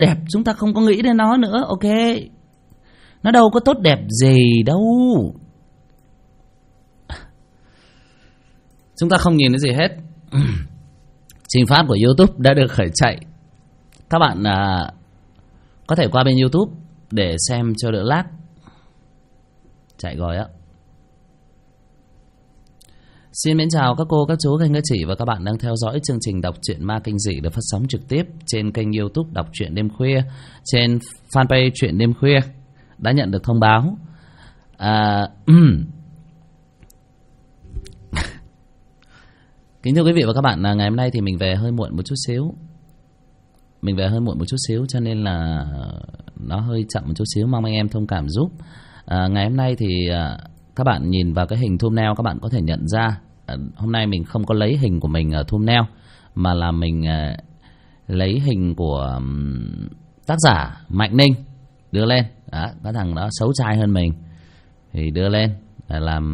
đẹp chúng ta không có nghĩ đến nó nữa. Ok, nó đâu có tốt đẹp gì đâu. Chúng ta không nhìn thấy gì hết. Trình phát của YouTube đã được khởi chạy. Các bạn có thể qua bên YouTube để xem cho đỡ lag. Chạy rồi á. Xin mến chào các cô, các chú, các anh, các chị và các bạn đang theo dõi chương trình đọc truyện ma kinh dị được phát sóng trực tiếp trên kênh YouTube Đọc Truyện Đêm Khuya, trên fanpage Truyện Đêm Khuya. Đã nhận được thông báo. Kính thưa quý vị và các bạn, ngày hôm nay thì mình về hơi muộn một chút xíu. Cho nên là nó hơi chậm một chút xíu, mong anh em thông cảm giúp. Ngày hôm nay thì các bạn nhìn vào cái hình thumbnail, các bạn có thể nhận ra hôm nay mình không có lấy hình của mình ở thumbnail, mà là mình lấy hình của tác giả Mạnh Ninh đưa lên. Đó, cái thằng đó xấu trai hơn mình thì đưa lên làm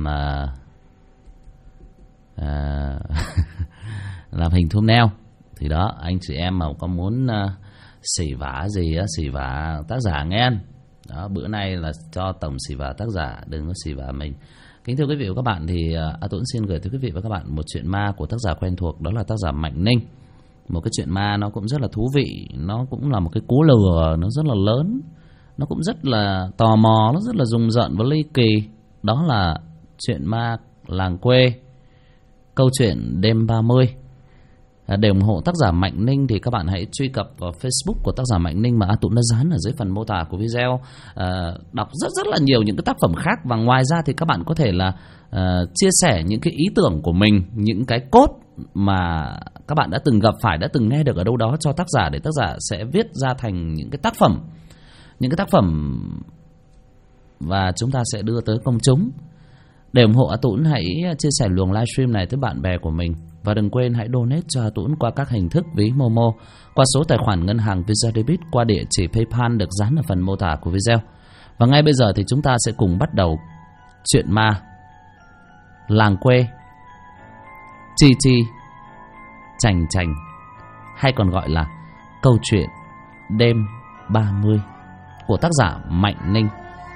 làm hình thumbnail. Thì đó, anh chị em mà có muốn xỉ vả gì á, xỉ vả tác giả nghe. Đó, bữa nay là cho tổng xỉ vả tác giả, đừng có xỉ vả mình. Kính thưa quý vị và các bạn, thì A Tuấn xin gửi tới quý vị và các bạn một chuyện ma của tác giả quen thuộc, đó là tác giả Mạnh Ninh. Một cái chuyện ma nó cũng rất là thú vị, nó cũng là một cái cú lừa nó rất là lớn, nó cũng rất là tò mò, nó rất là rùng rợn và ly kỳ. Đó là chuyện ma làng quê, câu chuyện đêm 30. Để ủng hộ tác giả Mạnh Ninh thì các bạn hãy truy cập vào Facebook của tác giả Mạnh Ninh mà A Tuấn đã dán ở dưới phần mô tả của video. Đọc rất là nhiều những cái tác phẩm khác. Và ngoài ra thì các bạn có thể là chia sẻ những cái ý tưởng của mình, những cái cốt mà các bạn đã từng gặp phải, đã từng nghe được ở đâu đó cho tác giả, để tác giả sẽ viết ra thành những cái tác phẩm và chúng ta sẽ đưa tới công chúng. Để ủng hộ A Tuấn, hãy chia sẻ luồng livestream này tới bạn bè của mình. Và đừng quên hãy donate cho A Tuấn qua các hình thức ví Momo, qua số tài khoản ngân hàng Visa Debit, qua địa chỉ PayPal được dán ở phần mô tả của video. Và ngay bây giờ thì chúng ta sẽ cùng bắt đầu chuyện ma làng quê Chi Chi Chành Chành, hay còn gọi là câu chuyện đêm 30 của tác giả Mạnh Ninh.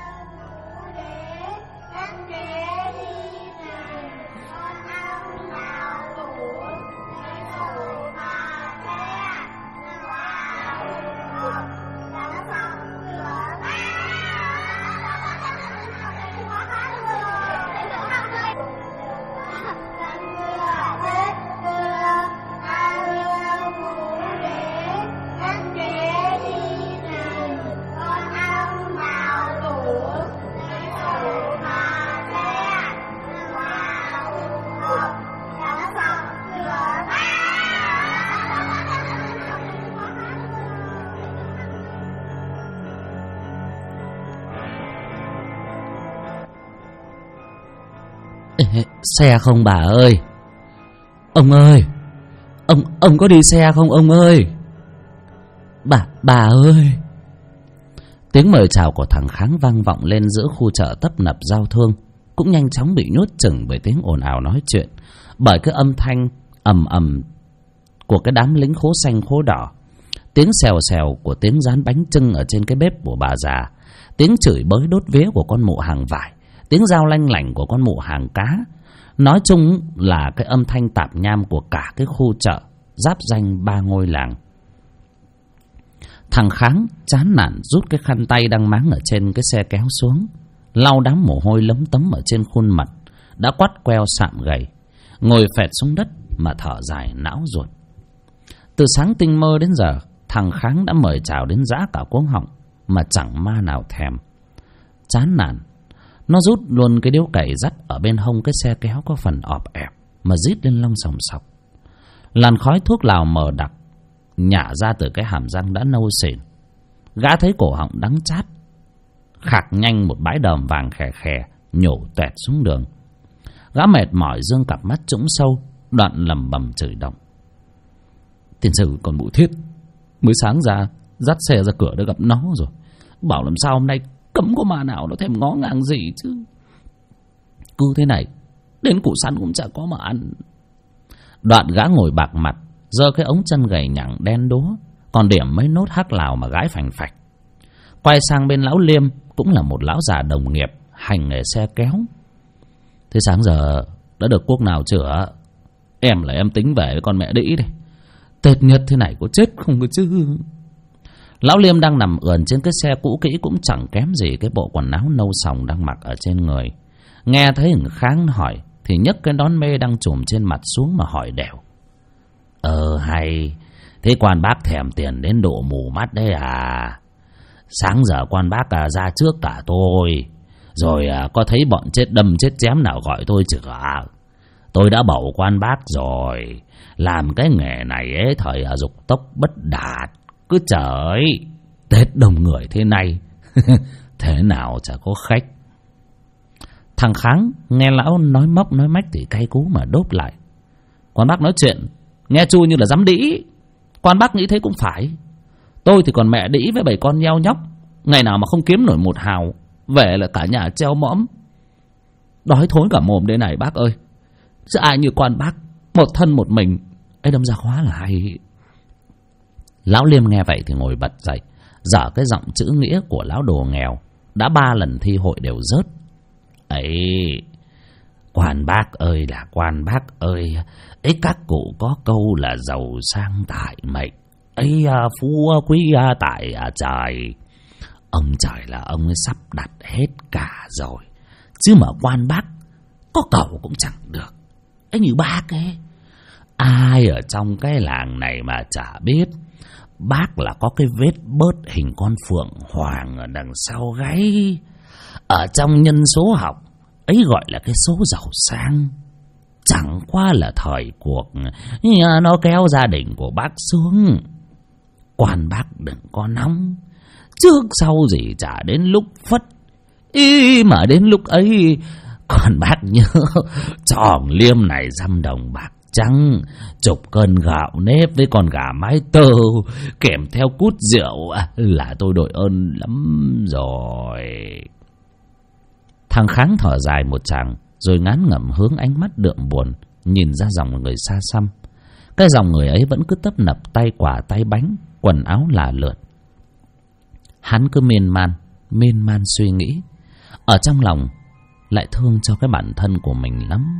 Xe không bà ơi? Ông ơi, ông có đi xe không ông ơi? Bà ơi. Tiếng mời chào của thằng Kháng vang vọng lên giữa khu chợ tấp nập giao thương, cũng nhanh chóng bị nuốt chửng bởi tiếng ồn ào nói chuyện, bởi cái âm thanh ầm ầm của cái đám lính khố xanh khố đỏ, tiếng xèo xèo của tiếng rán bánh chưng ở trên cái bếp của bà già, tiếng chửi bới đốt vía của con mụ hàng vải, tiếng rao lanh lảnh của con mụ hàng cá. Nói chung là cái âm thanh tạp nham của cả cái khu chợ giáp danh 3 ngôi làng. Thằng Kháng chán nản rút cái khăn tay đang máng ở trên cái xe kéo xuống, lau đám mồ hôi lấm tấm ở trên khuôn mặt đã quắt queo sạm gầy, ngồi phẹt xuống đất mà thở dài não ruột. Từ sáng tinh mơ đến giờ, thằng Kháng đã mời chào đến giã cả cuống họng mà chẳng ma nào thèm. Chán nản, nó rút luôn cái điếu cày dắt ở bên hông cái xe kéo có phần ọp ẹp mà rít lên lông sòng sọc. Làn khói thuốc lào mờ đặc nhả ra từ cái hàm răng đã nâu xỉn. Gã thấy cổ họng đắng chát, khạc nhanh một bãi đờm vàng khè khè nhổ toẹt xuống đường. Gã mệt mỏi dương cặp mắt trũng sâu, đoạn lẩm bẩm chửi động: Tiền sử còn Bụ Thiết mới sáng ra dắt xe ra cửa đã gặp nó rồi, bảo làm sao hôm nay cấm có ma nào nó thèm ngó ngàng gì chứ. Cứ thế này đến củ sắn cũng chả có mà ăn. Đoạn gã ngồi bạc mặt, giơ cái ống chân gầy nhẳng đen đúa còn điểm mấy nốt hắc lào mà gãi phành phạch. Quay sang bên lão Liêm, cũng là một lão già đồng nghiệp hành nghề xe kéo. Thế sáng giờ đã được cuốc nào chữa? Em là em tính về với con mẹ đĩ đây. Tết nhất thế này có chết không cơ chứ? Lão Liêm đang nằm ườn trên cái xe cũ kỹ, cũng chẳng kém gì cái bộ quần áo nâu sòng đang mặc ở trên người. Nghe thấy thằng Kháng hỏi thì nhấc cái nón mê đang trùm trên mặt xuống mà hỏi đèo: Hay thế quan bác thèm tiền đến độ mù mắt đấy à? Sáng giờ quan bác ra trước cả tôi, rồi có thấy bọn chết đâm chết chém nào gọi tôi chứ ạ? Tôi đã bảo quan bác rồi, làm cái nghề này ấy thời dục tốc bất đạt. Cứ chờ ấy, Tết đông người thế này thế nào chả có khách. Thằng Kháng nghe lão nói móc nói mách thì cay cú mà đốp lại: Quan bác nói chuyện nghe chui như là dám đĩ. Quan bác nghĩ thế cũng phải. Tôi thì còn mẹ đĩ với 7 con nheo nhóc, ngày nào mà không kiếm nổi một hào, về là cả nhà treo mõm, đói thối cả mồm đây này bác ơi. Chứ ai như quan bác, một thân một mình ấy đâm ra khóa là hay. Lão Liêm nghe vậy thì ngồi bật dậy, dở cái giọng chữ nghĩa của lão đồ nghèo đã 3 lần thi hội đều rớt. Ấy, quan bác ơi là quan bác ơi, ấy các cụ có câu là giàu sang tại mệnh, ấy phú quý tại trời. Ông trời là ông ấy sắp đặt hết cả rồi, chứ mà quan bác có cầu cũng chẳng được. Ấy như bác ấy, ai ở trong cái làng này mà chả biết bác là có cái vết bớt hình con phượng hoàng ở đằng sau gáy. Ở trong nhân số học ấy gọi là cái số giàu sang. Chẳng qua là thời cuộc nó kéo gia đình của bác xuống. Quan bác đừng có nóng, trước sau gì chả đến lúc phất. Ý mà đến lúc ấy còn bác nhớ tròn Liêm này 100 đồng bạc trắng, chục cân gạo nếp với con gà mái tơ kèm theo cút rượu là tôi đội ơn lắm rồi. Thằng Kháng thở dài một tràng, rồi ngán ngẩm hướng ánh mắt đượm buồn nhìn ra dòng người xa xăm. Cái dòng người ấy vẫn cứ tấp nập tay quả tay bánh, quần áo là lượt. Hắn cứ miên man suy nghĩ, ở trong lòng lại thương cho cái bản thân của mình lắm.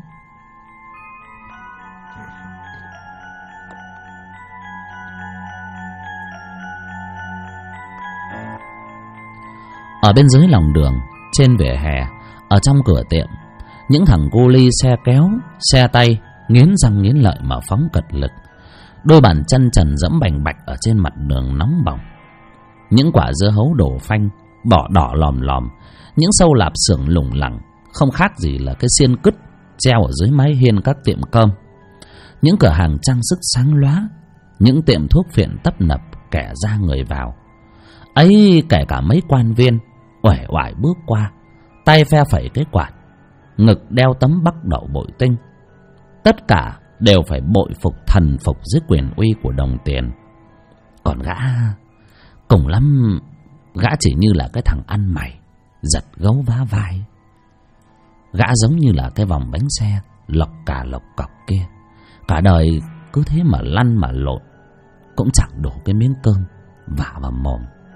Ở bên dưới lòng đường, trên vỉa hè, ở trong cửa tiệm, những thằng cu li xe kéo, xe tay nghiến răng nghiến lợi mà phóng cật lực. Đôi bàn chân trần dẫm bành bạch ở trên mặt đường nóng bỏng. Những quả dưa hấu đổ phanh, bỏ đỏ lòm lòm, những sâu lạp xưởng lủng lẳng, không khác gì là cái xiên cứt treo ở dưới mái hiên các tiệm cơm. Những cửa hàng trang sức sáng lóa, những tiệm thuốc phiện tấp nập kẻ ra người vào. Ấy kể cả mấy quan viên uể oải bước qua, tay phe phẩy cái quạt, ngực đeo tấm bắc đậu bội tinh. Tất cả đều phải bội phục thần phục dưới quyền uy của đồng tiền. Còn gã, cùng lắm gã chỉ như là cái thằng ăn mày giật gấu vá vai. Gã giống như là cái vòng bánh xe lộc cả lộc cọc kia, cả đời cứ thế mà lăn mà lộn, cũng chẳng đổ cái miếng cơm vả vào mồm.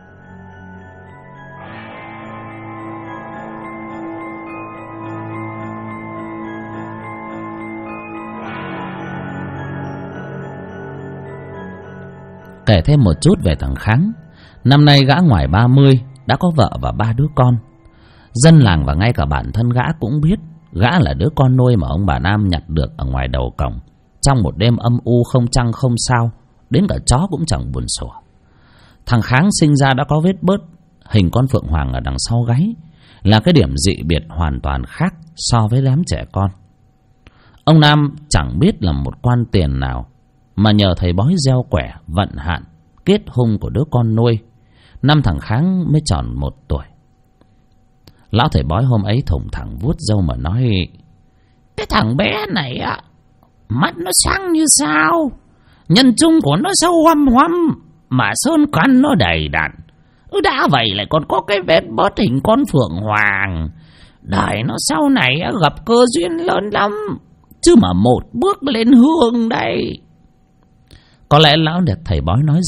Kể thêm một chút về thằng Kháng. Năm nay gã ngoài 30, đã có vợ và 3 đứa con. Dân làng và ngay cả bản thân gã cũng biết gã là đứa con nuôi mà ông bà Nam nhặt được ở ngoài đầu cổng, trong một đêm âm u không trăng không sao, đến cả chó cũng chẳng buồn sủa. Thằng Kháng sinh ra đã có vết bớt hình con phượng hoàng ở đằng sau gáy, là cái điểm dị biệt hoàn toàn khác so với đám trẻ con. Ông Nam chẳng biết là một quan tiền nào mà nhờ thầy bói gieo quẻ vận hạn kết hung của đứa con nuôi, năm thằng Kháng mới tròn 1 tuổi. Lão thầy bói hôm ấy thủng thẳng vuốt râu mà nói: Cái thằng bé này á, mắt nó sáng như sao, nhân trung của nó sâu hoăm hoăm, mà sơn căn nó đầy đặn. Đã vậy lại còn có cái vết bớt hình con phượng hoàng. Đời nó sau này gặp cơ duyên lớn lắm, chứ mà 1 bước lên hương đây. Có lẽ lão được thầy bói nói dựa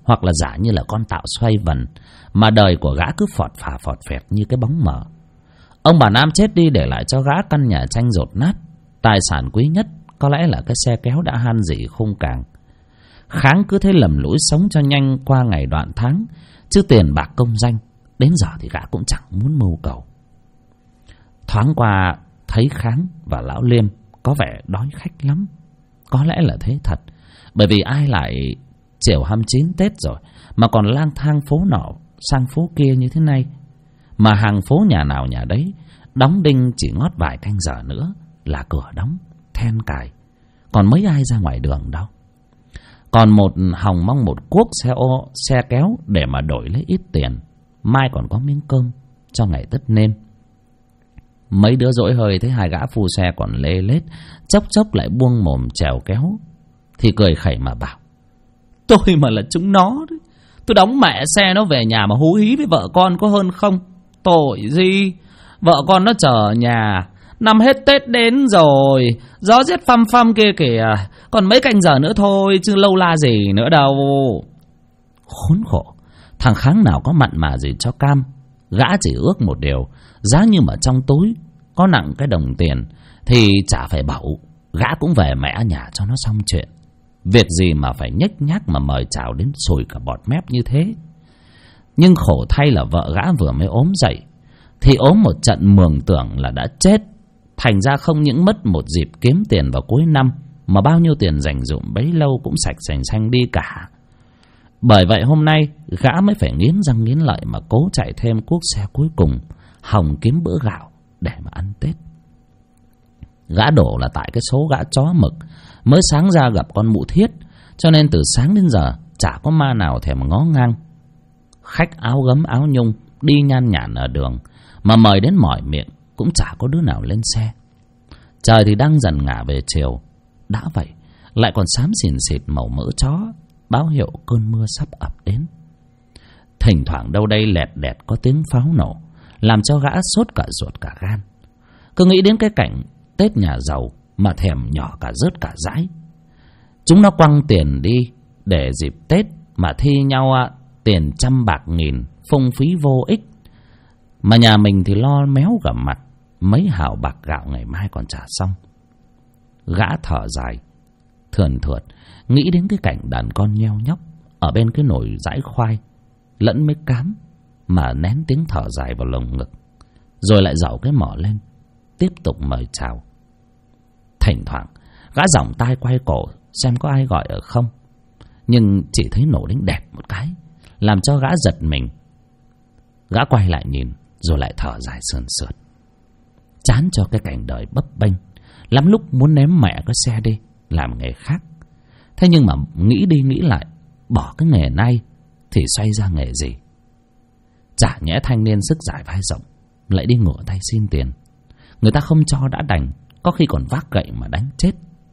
hoặc là giả như là con tạo xoay vần, mà đời của gã cứ phọt phà phọt phẹt như cái bóng mờ. Ông bà Nam chết đi để lại cho gã căn nhà tranh dột nát. Tài sản quý nhất có lẽ là cái xe kéo đã han rỉ khung càng. Kháng cứ thế lầm lũi sống cho nhanh qua ngày đoạn tháng, chứ tiền bạc công danh đến giờ thì gã cũng chẳng muốn mưu cầu. Thoáng qua thấy Kháng và lão Liêm có vẻ đói khách lắm. Có lẽ là thế thật, bởi vì ai lại chiều 29 Tết rồi mà còn lang thang phố nọ sang phố kia như thế này. Mà hàng phố nhà nào nhà đấy đóng đinh chỉ ngót vài canh giờ nữa là cửa đóng, then cài, còn mấy ai ra ngoài đường đâu. Còn một hòng mong một cuốc xe kéo để mà đổi lấy ít tiền, mai còn có miếng cơm cho ngày Tết nên. Mấy đứa dỗi hơi thấy hai gã phu xe còn lê lết, chốc chốc lại buông mồm chèo kéo, thì cười khẩy mà bảo: tôi mà là chúng nó đấy, tôi đóng mẹ xe nó về nhà mà hú hí với vợ con có hơn không? Tội gì, vợ con nó chờ ở nhà, năm hết Tết đến rồi, gió rét phăm phăm kia kìa, còn mấy canh giờ nữa thôi chứ lâu la gì nữa đâu. Khốn khổ, thằng Kháng nào có mặn mà gì cho cam. Gã chỉ ước một điều, giá như mà trong túi có nặng cái đồng tiền thì chả phải bẩu, gã cũng về mẹ nhà cho nó xong chuyện. Việc gì mà phải nhếch nhác mà mời chào đến sùi cả bọt mép như thế. Nhưng khổ thay là vợ gã vừa mới ốm dậy, thì ốm một trận mường tưởng là đã chết. Thành ra không những mất một dịp kiếm tiền vào cuối năm, mà bao nhiêu tiền dành dụm bấy lâu cũng sạch sành xanh đi cả. Bởi vậy hôm nay gã mới phải nghiến răng nghiến lợi mà cố chạy thêm cuốc xe cuối cùng, hòng kiếm bữa gạo để mà ăn Tết. Gã đổ là tại cái số gã chó mực mới sáng ra gặp con mụ Thiết, cho nên từ sáng đến giờ chả có ma nào thèm ngó ngang. Khách áo gấm áo nhung đi nhan nhản ở đường, mà mời đến mỏi miệng cũng chả có đứa nào lên xe. Trời thì đang dần ngả về chiều, đã vậy lại còn xám xìn xịt màu mỡ chó, báo hiệu cơn mưa sắp ập đến. Thỉnh thoảng đâu đây lẹt đẹt có tiếng pháo nổ, làm cho gã sốt cả ruột cả gan. Cứ nghĩ đến cái cảnh Tết nhà giàu mà thèm nhỏ cả rớt cả dãi. Chúng nó quăng tiền đi để dịp Tết mà thi nhau tiền trăm bạc nghìn, phung phí vô ích. Mà nhà mình thì lo méo cả mặt, mấy hào bạc gạo ngày mai còn trả xong. Gã thở dài thườn thượt, nghĩ đến cái cảnh đàn con nheo nhóc ở bên cái nồi dãi khoai lẫn mấy cám, mà nén tiếng thở dài vào lồng ngực, rồi lại dẩu cái mỏ lên tiếp tục mời chào. Thỉnh thoảng gã giỏng tai quay cổ xem có ai gọi ở không, nhưng chỉ thấy nổ đánh đẹp một cái, làm cho gã giật mình. Gã quay lại nhìn rồi lại thở dài sườn sượt, chán cho cái cảnh đời bấp bênh, lắm lúc muốn ném mẹ cái xe đi làm nghề khác. Thế nhưng mà nghĩ đi nghĩ lại, bỏ cái nghề này thì xoay ra nghề gì? Chả nhẽ thanh niên sức giải vai rộng lại đi ngửa tay xin tiền, người ta không cho đã đành, có khi còn vác gậy mà đánh chết.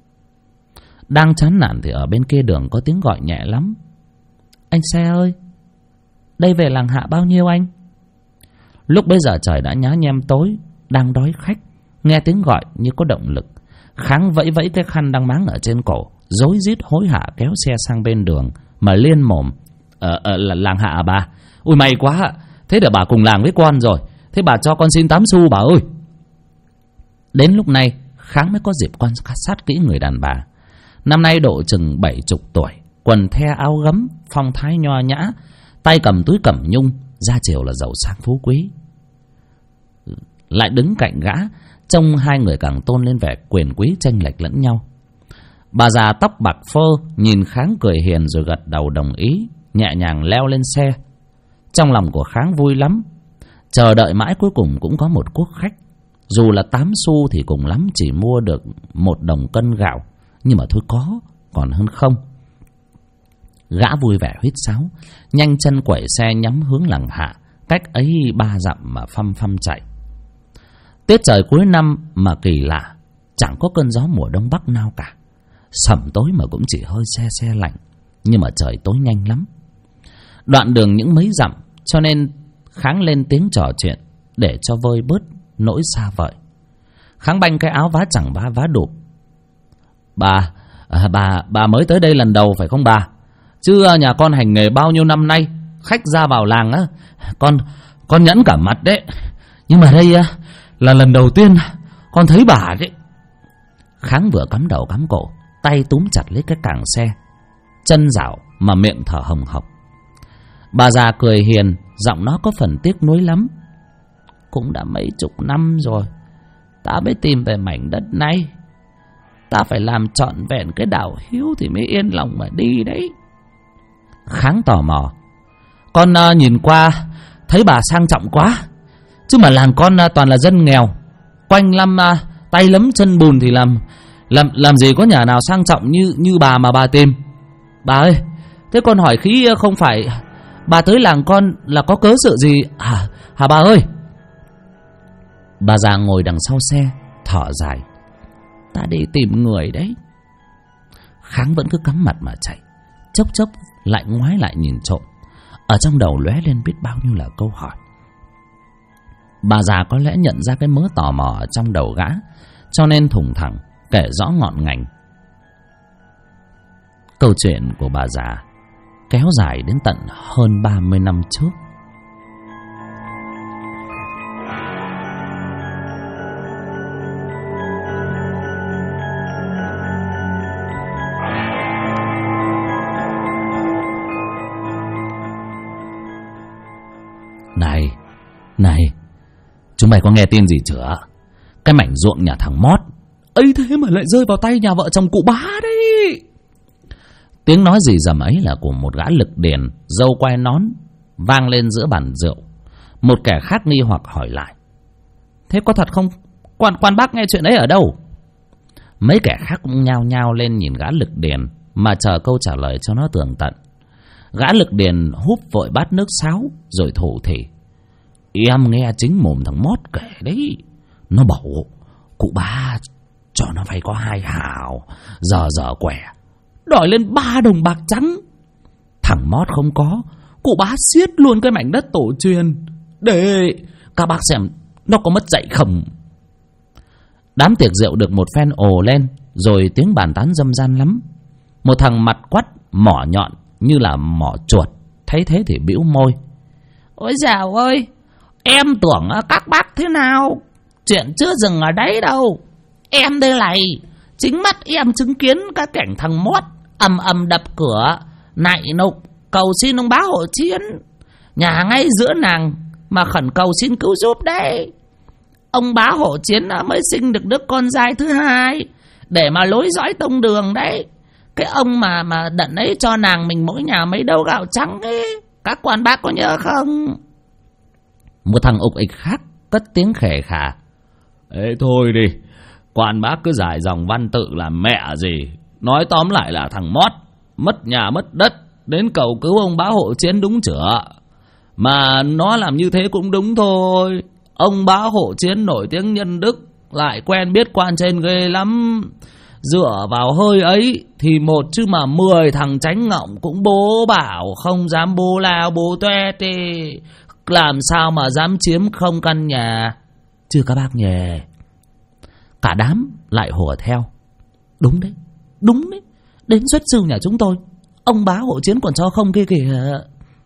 Đang chán nản thì ở bên kia đường có tiếng gọi nhẹ lắm: anh xe ơi, đây về làng Hạ bao nhiêu anh? Lúc bấy giờ trời đã nhá nhem tối, đang đói khách, nghe tiếng gọi như có động lực. Kháng vẫy vẫy cái khăn đang máng ở trên cổ, rối rít hối hả kéo xe sang bên đường mà liên mồm: là làng Hạ à bà? Ui may quá ạ, thế để bà cùng làng với con rồi, thế bà cho con xin 8 xu bà ơi. Đến lúc này Kháng mới có dịp quan sát kỹ người đàn bà. Năm nay độ chừng 70 tuổi, quần the áo gấm, phong thái nho nhã, tay cầm túi cẩm nhung, da chiều là giàu sang phú quý. Lại đứng cạnh gã, trông hai người càng tôn lên vẻ quyền quý chênh lệch lẫn nhau. Bà già tóc bạc phơ nhìn Kháng cười hiền rồi gật đầu đồng ý, nhẹ nhàng leo lên xe. Trong lòng của Kháng vui lắm, chờ đợi mãi cuối cùng cũng có một cuốc khách. Dù là 8 xu thì cùng lắm chỉ mua được 1 đồng cân gạo, nhưng mà thôi có còn hơn không. Gã vui vẻ huýt sáo, nhanh chân quẩy xe nhắm hướng làng Hạ, cách ấy 3 dặm mà phăm phăm chạy. Tiết trời cuối năm mà kỳ lạ, chẳng có cơn gió mùa đông bắc nào cả. Sẩm tối mà cũng chỉ hơi se lạnh, nhưng mà trời tối nhanh lắm. Đoạn đường những mấy dặm, cho nên Kháng lên tiếng trò chuyện để cho vơi bớt nỗi xa vời. Kháng banh cái áo vá chẳng vá đụp: Bà mới tới đây lần đầu phải không bà? Chứ nhà con hành nghề bao nhiêu năm nay, khách ra vào làng á, con nhẫn cả mặt đấy. Nhưng mà đây là lần đầu tiên con thấy bà đấy. Kháng vừa cắm đầu cắm cổ, tay túm chặt lấy cái càng xe, chân rảo mà miệng thở hồng hộc. Bà già cười hiền, giọng nó có phần tiếc nuối lắm. Cũng đã mấy chục năm rồi ta mới tìm về mảnh đất này. Ta phải làm trọn vẹn cái đạo hiếu thì mới yên lòng mà đi đấy. Kháng tò mò. Con nhìn qua thấy bà sang trọng quá, chứ mà làng con toàn là dân nghèo, quanh năm tay lấm chân bùn thì làm gì có nhà nào sang trọng như bà mà bà tìm. Bà ơi, thế con hỏi khí không phải bà tới làng con là có cớ sự gì hả bà ơi? Bà già ngồi đằng sau xe thở dài. Ta đi tìm người đấy. Kháng vẫn cứ cắm mặt mà chạy, chốc chốc lại ngoái lại nhìn trộm. Ở trong đầu lóe lên biết bao nhiêu là câu hỏi. Bà già có lẽ nhận ra cái mớ tò mò ở trong đầu gã, cho nên thùng thẳng kể rõ ngọn ngành. Câu chuyện của bà già kéo dài đến tận hơn 30 năm trước. Này, chúng mày có nghe tin gì chưa? Cái mảnh ruộng nhà thằng Mót ấy thế mà lại rơi vào tay nhà vợ chồng cụ Bá đấy. Tiếng nói gì dầm ấy là của một gã lực điền, râu quai nón, vang lên giữa bàn rượu. Một kẻ khác nghi hoặc hỏi lại: Thế có thật không? Quan bác nghe chuyện ấy ở đâu? Mấy kẻ khác cũng nhao nhao lên nhìn gã lực điền mà chờ câu trả lời cho nó tường tận. Gã lực điền húp vội bát nước sáo rồi thủ thỉ: Em nghe chính mồm thằng Mót kể đấy. Nó bảo cụ Bá cho nó vay có 2 hào, giờ quẻ đòi lên 3 đồng bạc trắng. Thằng Mót không có, cụ Bá xiết luôn cái mảnh đất tổ truyền để các bác xem nó có mất dạy không. Đám tiệc rượu được một phen ồ lên, rồi tiếng bàn tán râm ran lắm. Một thằng mặt quắt mỏ nhọn như là mỏ chuột thấy thế thì bĩu môi: Ôi dào ơi, em tưởng các bác thế nào, chuyện chưa dừng ở đấy đâu. Em đây này, chính mắt em chứng kiến các cảnh thằng Mót ầm đập cửa nại nục cầu xin ông Bá Hộ Chiến, nhà ngay giữa nàng mà khẩn cầu xin cứu giúp đấy. Ông Bá Hộ Chiến mới sinh được đứa con trai thứ 2 để mà lối dõi tông đường đấy. Cái ông mà đận ấy cho nàng mình mỗi nhà mấy đâu gạo trắng ấy, các quan bác có nhớ không? Một thằng ục ịch khác cất tiếng khè khà: Ê thôi đi, quan bác cứ giải dòng văn tự làm mẹ gì. Nói tóm lại là thằng Mót mất nhà mất đất đến cầu cứu ông Bá Hộ Chiến đúng chửa. Mà nó làm như thế cũng đúng thôi. Ông Bá Hộ Chiến nổi tiếng nhân đức, lại quen biết quan trên ghê lắm. Dựa vào hơi ấy thì một chứ mà 10 thằng tránh ngọng cũng bố bảo không dám bố lao bố tuét đi. Làm sao mà dám chiếm không căn nhà. Chưa các bác nhỉ? Cả đám lại hùa theo: Đúng đấy, đến xuất sư nhà chúng tôi ông Bá Hộ Chiến còn cho không kia kìa.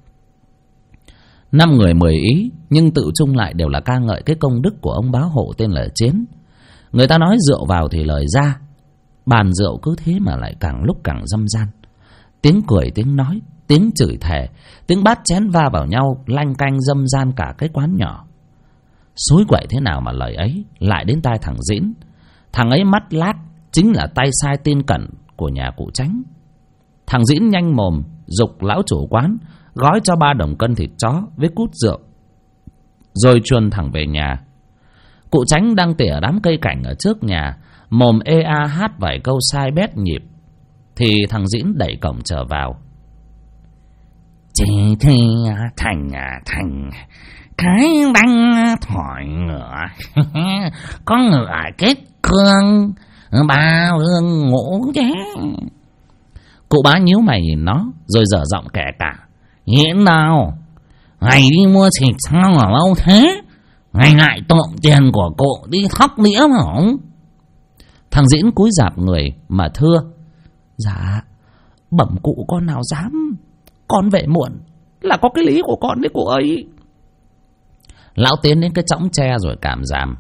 5 người 10 ý, nhưng tự chung lại đều là ca ngợi cái công đức của ông Bá Hộ tên là Chiến. Người ta nói rượu vào thì lời ra. Bàn rượu cứ thế mà lại càng lúc càng râm ran. Tiếng cười, tiếng nói, tiếng chửi thề, tiếng bát chén va vào nhau lanh canh râm ran cả cái quán nhỏ. Xối quậy thế nào mà lời ấy lại đến tai thằng Dĩn. Thằng ấy mắt lát chính là tay sai tin cẩn của nhà cụ Chánh. Thằng Dĩn nhanh mồm giục lão chủ quán gói cho 3 đồng cân thịt chó với cút rượu, rồi chuồn thẳng về nhà. Cụ Chánh đang tỉa đám cây cảnh ở trước nhà, mồm ê a hát vài câu sai bét nhịp, thì thằng Dĩn đẩy cổng trở vào. Chỉ thi thành cái băng thỏi ngựa có ngựa kết cương 3 hương ngũ chứ. Cụ Bá nhíu mày nhìn nó rồi dở giọng kể cả: Hiện nào ngày đi mua thịt sao mà lâu thế, ngày lại trộm tiền của cụ đi thóc đĩa mà không? Thằng Dĩn cúi rạp người mà thưa: Dạ Bẩm cụ con nào dám, con về muộn là có cái lý của con đấy cụ ơi. Lão tiến đến cái chõng tre rồi cảm giảm.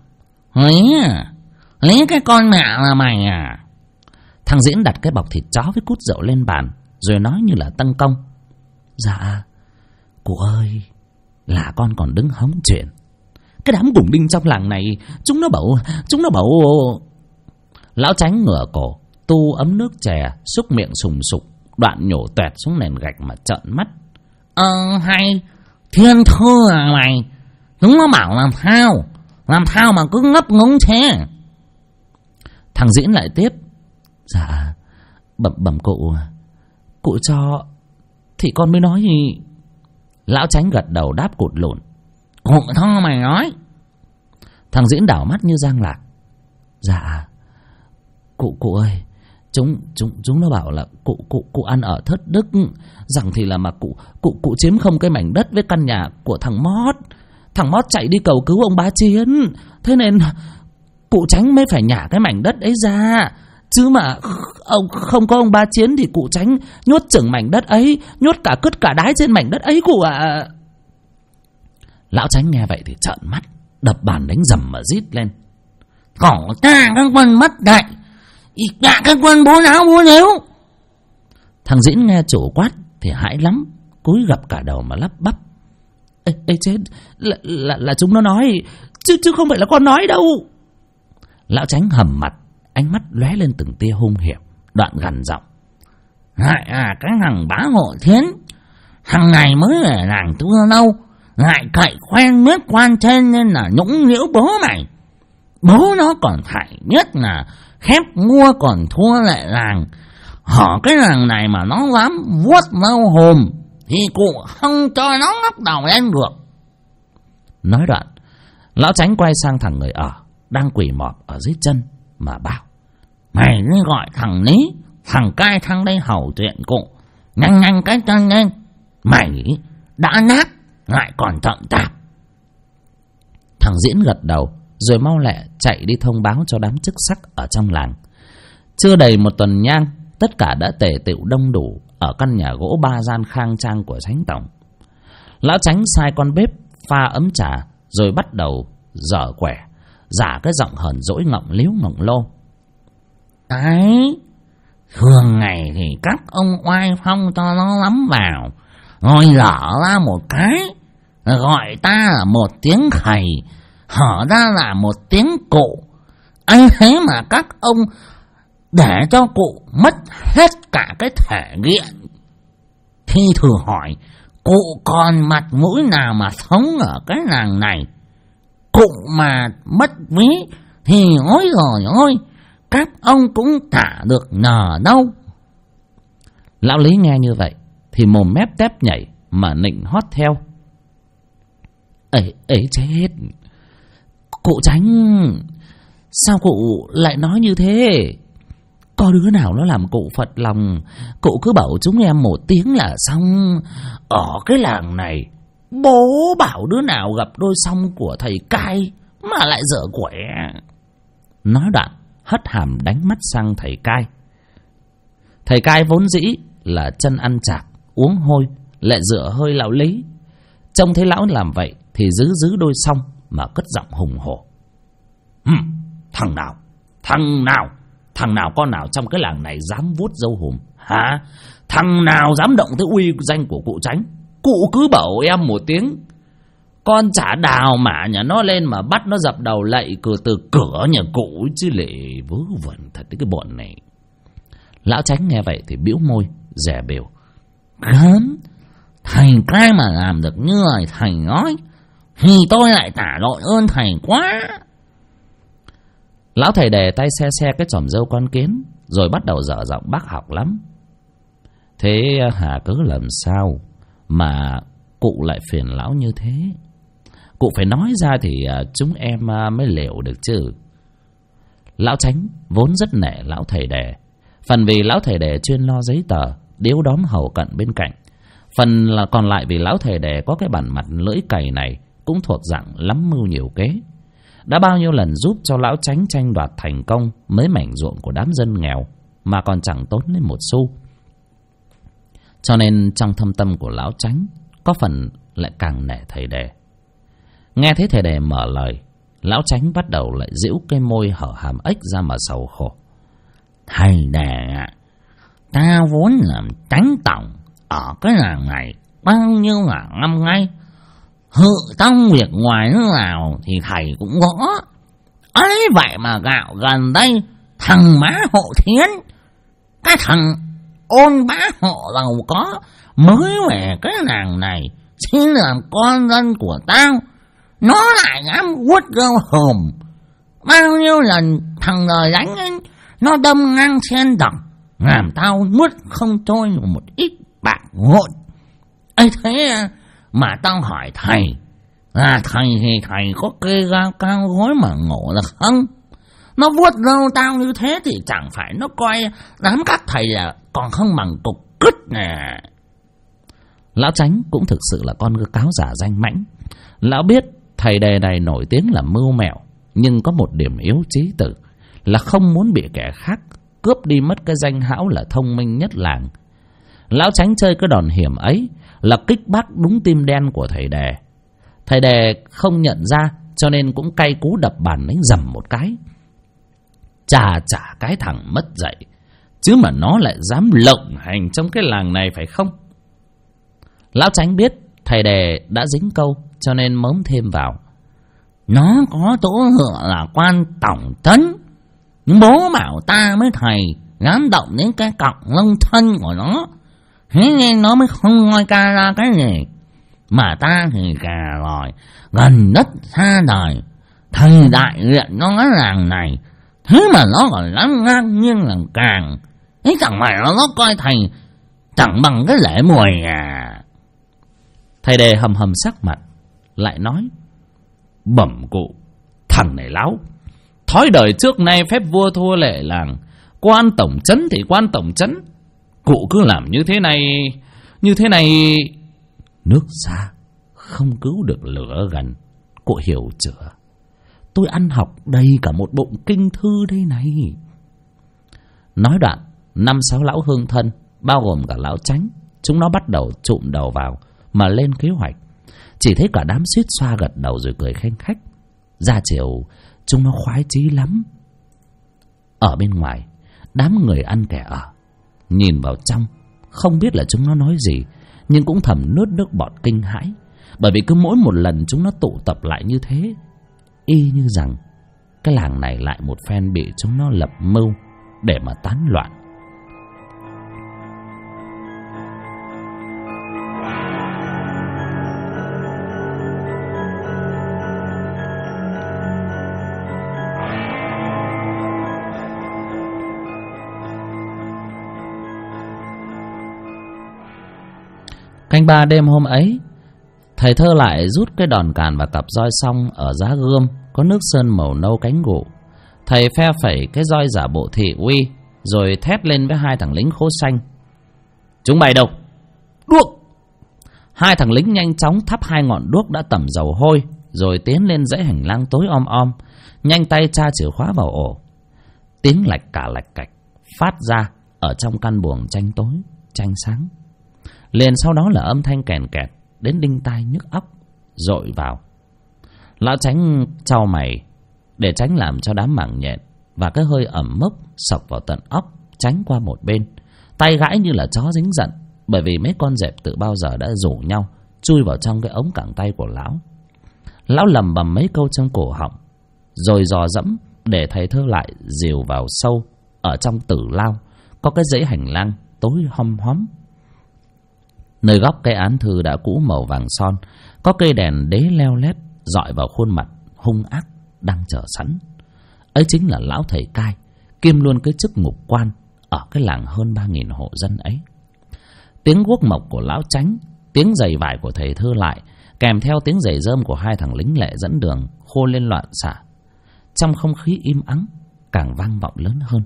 Lý cái con mẹ là mày à? Thằng Diễn đặt cái bọc thịt chó với cút rượu lên bàn rồi nói như là tăng công. Dạ cụ ơi, là con còn đứng hóng chuyện. Cái đám bùng đinh trong làng này chúng nó bảo. Lão Chánh ngửa cổ tu ấm nước chè, xúc miệng sùng sục, đoạn nhổ toẹt xuống nền gạch mà trợn mắt. Hay thiên thư à mày? Chúng nó bảo làm thao mà cứ ngấp ngúng thế. Thằng Diễn lại tiếp. Dạ bẩm cụ cho thì con mới nói gì. Lão Chánh gật đầu đáp cụt lộn. Cụ thao mày nói. Thằng Diễn đảo mắt như giang lạc. Dạ cụ ơi, chúng nó bảo là cụ ăn ở thất đức, rằng thì là mà cụ chiếm không cái mảnh đất với căn nhà của thằng Mót chạy đi cầu cứu ông Bá Chiến, thế nên cụ Chánh mới phải nhả cái mảnh đất ấy ra. Chứ mà ông không có ông Bá Chiến thì cụ Chánh nhốt chừng mảnh đất ấy, nhốt cả cứt cả đái trên mảnh đất ấy cụ ạ. Lão Chánh nghe vậy thì trợn mắt, đập bàn đánh rầm mà rít lên. Cổ ta các quân mất dạy, cả các quân bố não bố nếu. Thằng Diễn nghe chủ quát thì hãi lắm, cúi gập cả đầu mà lắp bắp. Ê chết, là chúng nó nói, chứ không phải là con nói đâu. Lão Chánh hầm mặt, ánh mắt lóe lên từng tia hung hiểm, đoạn gằn giọng. Lại cái thằng Bá Hộ Thiến, thằng này mới ở làng chưa lâu, lại cậy khoen nước quan trên nên là nhũng nhiễu bố mày. Bố nó còn phải nhất là khép mua còn thua lại làng. Họ cái làng này mà nó dám vuốt lâu hồm thì cụ không cho nó ngóc đầu lên được. Nói đoạn, lão Chánh quay sang thằng người ở đang quỳ mọp ở dưới chân mà bảo. Mày cứ gọi thằng Lý, thằng Cai thằng đây hầu chuyện cụ. Nhanh cái chân lên. Mày đã nát lại còn chậm tạp. Thằng Diễn gật đầu rồi mau lẹ chạy đi thông báo cho đám chức sắc ở trong làng. Chưa đầy một tuần nhang, tất cả đã tề tựu đông đủ ở căn nhà gỗ ba gian khang trang của Chánh tổng. Lão Chánh sai con bếp pha ấm trà rồi bắt đầu dở quẻ, giả cái giọng hờn dỗi ngọng líu ngọng lô. Đấy, thường ngày thì các ông oai phong cho nó lắm vào, rồi lở ra một cái, gọi ta là một tiếng khầy, hở ra là một tiếng cụ. Anh thế mà các ông để cho cụ mất hết cả cái thể diện, thì thử hỏi cụ còn mặt mũi nào mà sống ở cái làng này. Cụ mà mất ví thì ôi rồi ôi, các ông cũng tả được nhờ đâu. Lão Lý nghe như vậy thì mồm mép tép nhảy mà nịnh hót theo. Ấy chết, cụ Chánh, sao cụ lại nói như thế? Có đứa nào nó làm cụ phật lòng, cụ cứ bảo chúng em một tiếng là xong. Ở cái làng này, bố bảo đứa nào gặp đôi song của thầy Cai mà lại dở quẻ. Nói đoạn, hất hàm đánh mắt sang thầy Cai. Thầy Cai vốn dĩ là chân ăn chạc, uống hôi, lại dựa hơi lão Lý. Trông thấy lão làm vậy thì giữ đôi song mà cất giọng hùng hổ. Thằng nào con nào trong cái làng này dám vuốt râu hùm hả? Thằng nào dám động tới uy danh của cụ Chánh? Cụ cứ bảo em một tiếng, con chả đào mả nhà nó lên mà bắt nó dập đầu lạy từ cửa nhà cụ chứ lệ vớ vẩn thật cái bọn này. Lão Chánh nghe vậy thì bĩu môi dè bều. Gớm, thầy Cai mà làm được như lời thầy nói thì tôi lại tả lỗi ơn thầy quá. Lão thầy đề tay xe cái chòm râu con kiến rồi bắt đầu dở giọng bác học lắm. Thế hả, cớ làm sao mà cụ lại phiền lão như thế? Cụ phải nói ra thì chúng em mới liệu được chứ. Lão Chánh vốn rất nể lão thầy đề, phần vì lão thầy đề chuyên lo giấy tờ, điếu đóm hầu cận bên cạnh, phần là còn lại vì lão thầy đề có cái bản mặt lưỡi cày này cũng thuộc dạng lắm mưu nhiều kế. Đã bao nhiêu lần giúp cho lão Chánh tranh đoạt thành công mấy mảnh ruộng của đám dân nghèo mà còn chẳng tốn lên một xu. cho nên trong thâm tâm của lão Chánh có phần lại càng nể thầy Đề. Nghe thấy thầy Đề mở lời, lão Chánh bắt đầu lại giễu cái môi hở hàm ếch ra mà sầu khổ. Thầy Đề ạ, ta vốn làm Chánh tổng ở cái làng này bao nhiêu là năm nay, hự trong việc ngoài nước nào thì thầy cũng có. Ấy vậy mà gạo gần đây thằng Bá Hộ Thiến, cái thằng Ôn Bá Hộ giàu có mới về cái làng này xin làm con dân của tao, nó lại dám quất râu hùm. Bao nhiêu lần thằng đời đánh ấy, nó đâm ngang sen độc, làm tao nuốt không trôi một ít bạc ngộn. ấy thế mà tao hỏi thầy, thầy thì thầy có kê cao gối mà ngủ là không? Nó vuốt râu tao như thế thì chẳng phải nó coi đám các thầy là còn không bằng cục cứt nè. Lão Chánh cũng thực sự là con cáo giả danh mãnh. Lão biết thầy Đề này nổi tiếng là mưu mẹo, nhưng có một điểm yếu chí tử là không muốn bị kẻ khác cướp đi mất cái danh hão là thông minh nhất làng. Lão Chánh chơi cái đòn hiểm ấy là kích bác đúng tim đen của thầy Đề. Thầy Đề không nhận ra, cho nên cũng cay cú đập bàn đánh dầm một cái. Chà cái thằng mất dạy, chứ mà nó lại dám lộng hành trong cái làng này phải không? Lão Chánh biết thầy Đề đã dính câu, cho nên mớm thêm vào. Nó có chỗ dựa là quan tổng trấn, nhưng bố bảo ta với thầy dám động đến cái cọng lông thân của nó, thế nên nó mới không ngoi ca ra cái gì. Mà ta thì gà lòi gần đất xa đời, thầy đại diện nó cái làng này, thế mà nó còn dám ngang nhiên làm càng. Thế chẳng phải nó coi thầy chẳng bằng cái lễ mùi à? Thầy Đề hầm hầm sắc mặt, lại nói. Bẩm cụ, thằng này láo. Thói đời trước nay phép vua thua lệ làng, quan tổng trấn thì quan tổng trấn. Cụ cứ làm như thế này. Nước xa không cứu được lửa gần, cụ hiểu chưa? Tôi ăn học đầy cả một bụng kinh thư đây này. Nói đoạn, 5-6 lão hương thân, bao gồm cả lão Chánh, chúng nó bắt đầu trụm đầu vào mà lên kế hoạch. Chỉ thấy cả đám suýt xoa gật đầu rồi cười khanh khách. Ra chiều chúng nó khoái chí lắm. Ở bên ngoài, đám người ăn kẻ ở nhìn vào trong, không biết là chúng nó nói gì, nhưng cũng thầm nuốt nước bọt kinh hãi. Bởi vì cứ mỗi một lần chúng nó tụ tập lại như thế, y như rằng cái làng này lại một phen bị chúng nó lập mưu để mà tán loạn. Canh 3 đêm hôm ấy, thầy Thơ lại rút cái đòn càn và cặp roi xong ở giá gươm có nước sơn màu nâu cánh gụ. Thầy phe phẩy cái roi giả bộ thị uy, rồi thét lên với hai thằng lính khố xanh. Chúng mày đâu? Đuốc! Hai thằng lính nhanh chóng thắp hai ngọn đuốc đã tẩm dầu hôi, rồi tiến lên dãy hành lang tối om om, nhanh tay tra chìa khóa vào ổ. Tiếng lạch cả lạch cạch phát ra ở trong căn buồng tranh tối, tranh sáng. Liền sau đó là âm thanh kèn kẹt đến đinh tai nhức óc dội vào. Lão Chánh chau mày để tránh làm cho đám mảng nhện và cái hơi ẩm mốc sộc vào tận óc, tránh qua một bên. Tay gãi như là chó dính giận, bởi vì mấy con dẹp tự bao giờ đã rủ nhau chui vào trong cái ống cẳng tay của lão. Lão lầm bầm mấy câu trong cổ họng, rồi dò dẫm để thầy Thơ lại dìu vào sâu ở trong tử lao có cái dãy hành lang tối hom hóm. Nơi góc cây án thư đã cũ màu vàng son, có cây đèn đế leo lét dọi vào khuôn mặt hung ác đang chờ sẵn. Ấy chính là lão thầy cai, kiêm luôn cái chức ngục quan ở cái làng hơn 3.000 hộ dân ấy. Tiếng guốc mộc của lão Chánh, tiếng giày vải của thầy Thơ lại, kèm theo tiếng giày rơm của hai thằng lính lệ dẫn đường khô lên loạn xạ. Trong không khí im ắng càng vang vọng lớn hơn.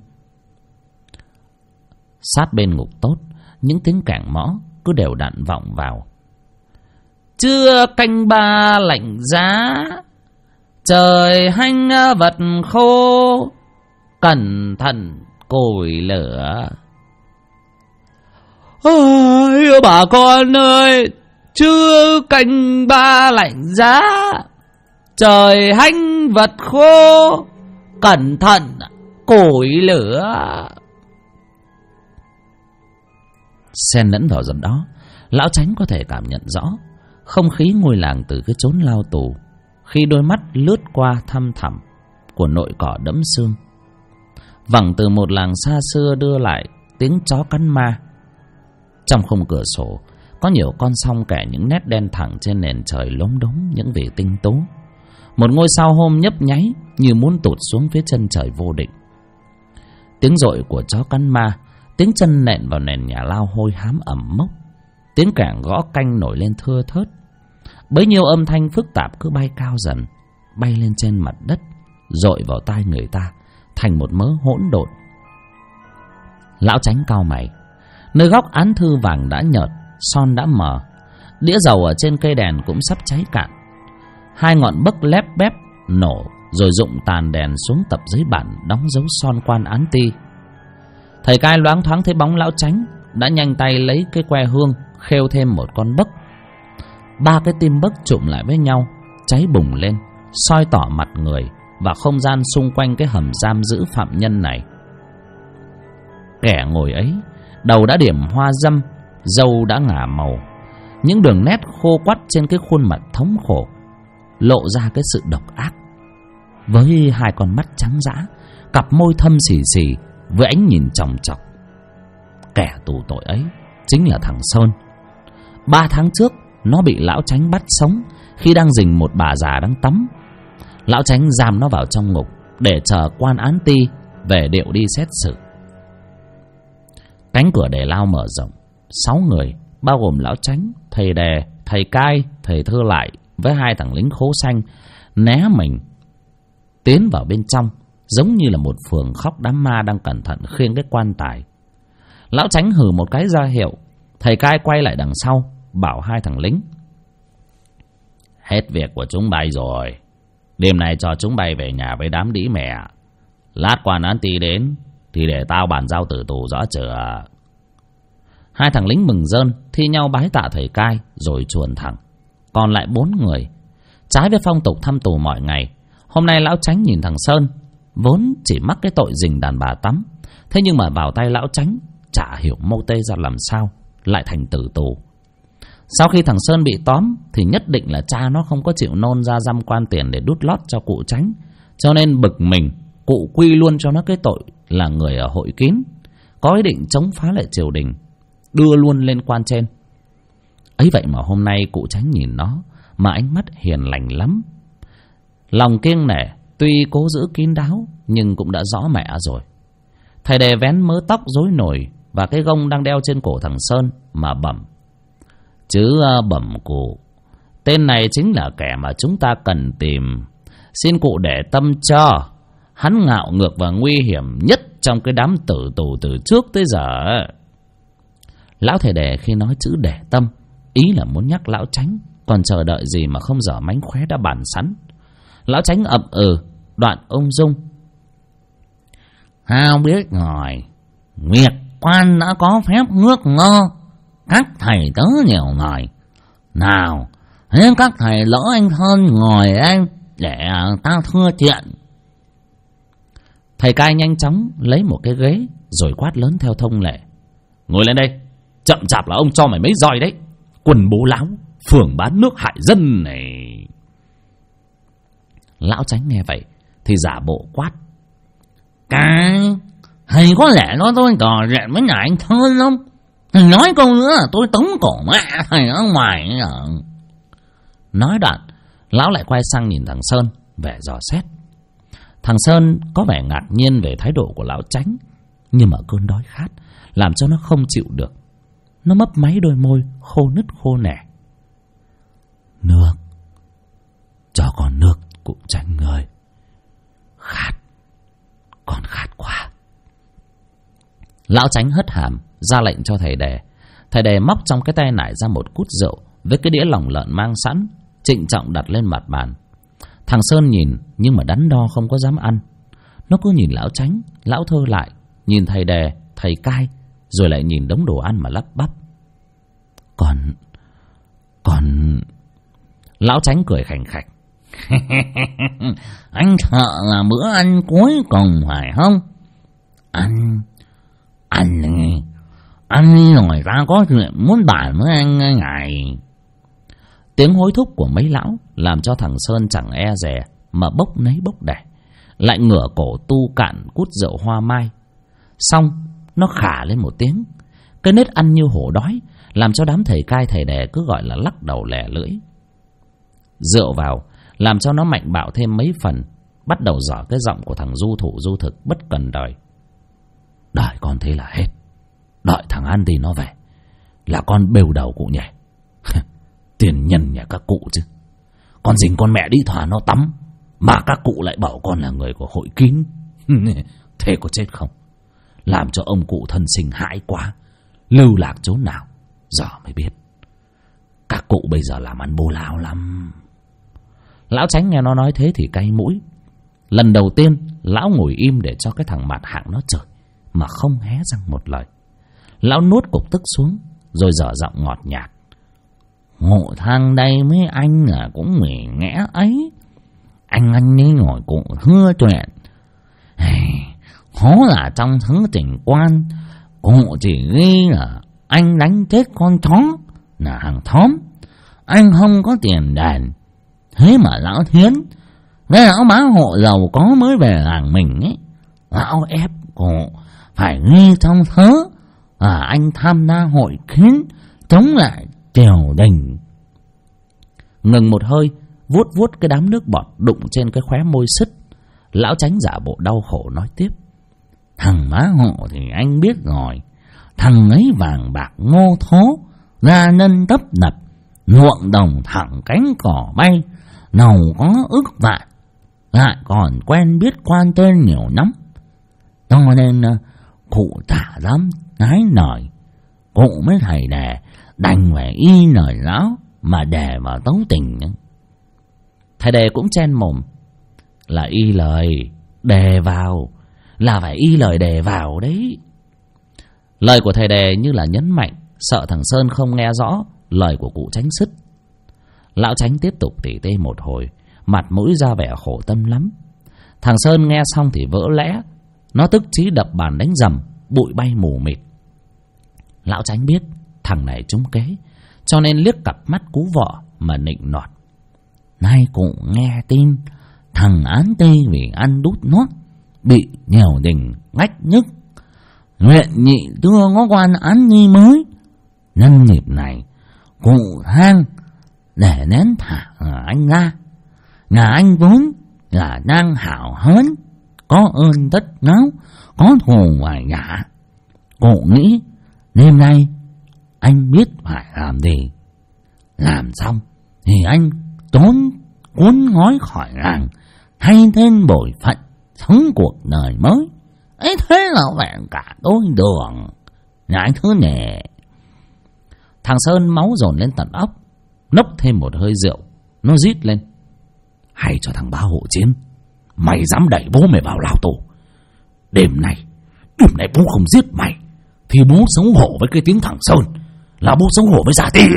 Sát bên ngục tốt, những tiếng cảng mõ cứ đều đặn vọng vào. Trưa canh 3 lạnh giá, trời hanh vật khô, cẩn thận củi lửa. Ôi bà con ơi, chưa canh ba lạnh giá, trời hanh vật khô, cẩn thận củi lửa. Xen lẫn vào giọng đó, lão Chánh có thể cảm nhận rõ không khí ngôi làng từ cái chốn lao tù khi đôi mắt lướt qua thăm thẳm của nội cỏ đẫm sương. Vẳng từ một làng xa xưa đưa lại tiếng chó cắn ma. Trong khung cửa sổ có nhiều con song kẻ những nét đen thẳng trên nền trời lốm đốm những vì tinh tú. Một ngôi sao hôm nhấp nháy như muốn tụt xuống phía chân trời vô định. Tiếng dội của chó cắn ma, tiếng chân nện vào nền nhà lao hôi hám ẩm mốc, tiếng cảng gõ canh nổi lên thưa thớt. Bấy nhiêu âm thanh phức tạp cứ bay cao dần, bay lên trên mặt đất, dội vào tai người ta thành một mớ hỗn độn. Lão Chánh cau mày. Nơi góc án thư vàng đã nhợt, son đã mờ, đĩa dầu ở trên cây đèn cũng sắp cháy cạn. Hai ngọn bấc lép bép nổ rồi rụng tàn đèn xuống tập giấy bản đóng dấu son quan án ti. Thầy cai loáng thoáng thấy bóng lão Chánh, đã nhanh tay lấy cái que hương khêu thêm một con bấc. Ba cái tim bấc chụm lại với nhau, cháy bùng lên, soi tỏ mặt người và không gian xung quanh cái hầm giam giữ phạm nhân này. Kẻ ngồi ấy, đầu đã điểm hoa dâm, râu đã ngả màu, những đường nét khô quắt trên cái khuôn mặt thống khổ lộ ra cái sự độc ác. Với hai con mắt trắng dã, cặp môi thâm xì xì với ánh nhìn chòng chọc. Kẻ tù tội ấy chính là thằng Sơn. 3 tháng trước nó bị lão Chánh bắt sống khi đang rình một bà già đang tắm. Lão Chánh giam nó vào trong ngục để chờ quan án ti về điệu đi xét xử. Cánh cửa đề lao mở rộng. 6 người bao gồm lão Chánh, thầy đề, thầy cai, thầy Thư Lại với 2 thằng lính khố xanh né mình tiến vào bên trong, giống như là một phường khóc đám ma đang cẩn thận khiêng cái quan tài. Lão Chánh hừ một cái ra hiệu. Thầy cai quay lại đằng sau bảo 2 thằng lính: hết việc của chúng bay rồi, đêm nay cho chúng bay về nhà với đám đĩ mẹ. Lát quan án ti đến thì để tao bàn giao tử tù, rõ chưa? 2 thằng lính mừng rơn thi nhau bái tạ thầy cai rồi chuồn thẳng. Còn lại 4 người. Trái với phong tục thăm tù mọi ngày, hôm nay lão Chánh nhìn thằng Sơn vốn chỉ mắc cái tội rình đàn bà tắm, thế nhưng mà vào tay lão Chánh chả hiểu mâu tê ra làm sao lại thành tử tù. Sau khi thằng Sơn bị tóm thì nhất định là cha nó không có chịu nôn ra dăm quan tiền để đút lót cho cụ Chánh, cho nên bực mình cụ quy luôn cho nó cái tội là người ở hội kín, có ý định chống phá lại triều đình, đưa luôn lên quan trên. Ấy vậy mà hôm nay cụ Chánh nhìn nó mà ánh mắt hiền lành lắm. Lòng kiêng nể tuy cố giữ kín đáo nhưng cũng đã rõ mẹ rồi. Thầy đề vén mớ tóc rối nổi và cái gông đang đeo trên cổ thằng Sơn mà bẩm: chứ bẩm cụ, tên này chính là kẻ mà chúng ta cần tìm. Xin cụ để tâm cho, hắn ngạo ngược và nguy hiểm nhất trong cái đám tử tù từ trước tới giờ. Lão thầy đề khi nói chữ để tâm, ý là muốn nhắc lão Chánh, còn chờ đợi gì mà không dở mánh khóe đã bàn sẵn. Lão Chánh ậm đoạn ung dung: Hao biết rồi, Nguyệt quan đã có phép ngước ngơ, các thầy tớ nhiều người. Nào, thế các thầy lỡ anh hơn ngồi anh để ta thưa chuyện. Thầy cai nhanh chóng lấy một cái ghế rồi quát lớn theo thông lệ: ngồi lên đây, chậm chạp là ông cho mày mấy roi đấy. Quần bố láo, phường bán nước hại dân này. Lão Chánh nghe vậy thì giả bộ quát: Cái thầy có lẽ nói tôi trò chuyện với nhà anh Thơn không? Thầy nói câu nữa là tôi tống cổ mẹ thầy ở ngoài. Nói đoạn, lão lại quay sang nhìn thằng Sơn vẻ dò xét. Thằng Sơn có vẻ ngạc nhiên về thái độ của lão Chánh, nhưng mà cơn đói khát làm cho nó không chịu được. Nó mấp máy đôi môi khô nứt khô nẻ: Nước, cho con nước cụ Chánh người. Khát, con khát quá. Lão Chánh hất hàm ra lệnh cho thầy đề. Thầy đề móc trong cái tay nải ra một cút rượu với cái đĩa lòng lợn mang sẵn, trịnh trọng đặt lên mặt bàn. Thằng Sơn nhìn nhưng mà đắn đo không có dám ăn. Nó cứ nhìn lão Chánh, lão Thơ Lại, nhìn thầy đề, thầy cai, rồi lại nhìn đống đồ ăn mà lắp bắp. Còn Lão Chánh cười khành khạch. Anh sợ là bữa ăn cuối cùng phải không? Ăn đi rồi ta có chuyện muốn bàn với anh ngài. Tiếng hối thúc của mấy lão làm cho thằng Sơn chẳng e dè mà bốc nấy bốc đẻ, lại ngửa cổ tu cạn cút rượu hoa mai. Xong nó khả lên một tiếng, cái nết ăn như hổ đói, làm cho đám thầy cai thầy đè cứ gọi là lắc đầu lẻ lưỡi. Rượu vào làm cho nó mạnh bạo thêm mấy phần, bắt đầu dở cái giọng của thằng du thủ du thực bất cần đời. Đợi con thế là hết, đợi thằng ăn thì nó về là con bêu đầu cụ nhỉ. Tiền nhân nhà các cụ chứ, con dình con mẹ đi thỏa nó tắm mà các cụ lại bảo con là người của hội kín. Thế có chết không? Làm cho ông cụ thân sinh hãi quá, lưu lạc chỗ nào giờ mới biết. Các cụ bây giờ làm ăn bô lão lắm. Lão Chánh nghe nó nói thế thì cay mũi. Lần đầu tiên lão ngồi im để cho cái thằng mặt hạng nó chửi mà không hé răng một lời. Lão nuốt cục tức xuống rồi dở giọng ngọt nhạt. Ngộ thang đây mấy anh là cũng mỉ nghẽ ấy. Anh đi ngồi cụ thưa chuyện. Khó là trong thứ tình quan, cụ chỉ ghi là anh đánh chết con chó là hàng xóm, anh không có tiền đền. Thế mà lão Thiến, cái lão bá hộ giàu có mới về làng mình ấy, lão ép cụ phải ghi trong thớ anh tham gia hội kín chống lại triều đình. Ngừng một hơi, vuốt vuốt cái đám nước bọt đụng trên cái khóe môi sứt, lão Chánh giả bộ đau khổ nói tiếp. Thằng bá hộ thì anh biết rồi, thằng ấy vàng bạc ngô thố, ra nân tấp nập, ruộng đồng thẳng cánh cỏ bay, nầu có ức vạn, lại còn quen biết quan tên nhiều lắm. Cho nên cụ chả dám nói lời, cụ mới thầy đè đành phải y lời lão mà đè vào tấu tình. Thầy đề cũng chen mồm. Là y lời đề vào, là phải y lời đề vào đấy. Lời của thầy đề như là nhấn mạnh, sợ thằng Sơn không nghe rõ lời của cụ Chánh sứt. Lão Chánh tiếp tục tỉ tê một hồi, mặt mũi ra vẻ khổ tâm lắm. Thằng Sơn nghe xong thì vỡ lẽ, nó tức chí đập bàn đánh rầm, bụi bay mù mịt. Lão Chánh biết thằng này trúng kế, cho nên liếc cặp mắt cú vọ mà nịnh nọt. Nay cụ nghe tin thằng Án Tây vì ăn đút nót bị nhiều đình ngách nhức, huyện nhị chưa có quan án nghi mới. Nhân dịp này cụ thang để nén thả anh ra. Nhà anh vốn là đang hảo hớn, có ơn tất ngáo, có thù phải trả. Cụ nghĩ đêm nay anh biết phải làm gì. Làm xong thì anh trốn cuốn ngói khỏi làng, thay tên bội phận, sống cuộc đời mới. Ấy thế là vẹn cả đôi đường. Lại thứ nè. Thằng Sơn máu dồn lên tận óc, nốc thêm một hơi rượu, nó rít lên. Hay cho thằng bá hộ chiến, mày dám đẩy bố mày vào lao tù. Đêm này bố không giết mày thì bố xấu hổ với cái tiếng thằng Sơn, là bố xấu hổ với gia tiền.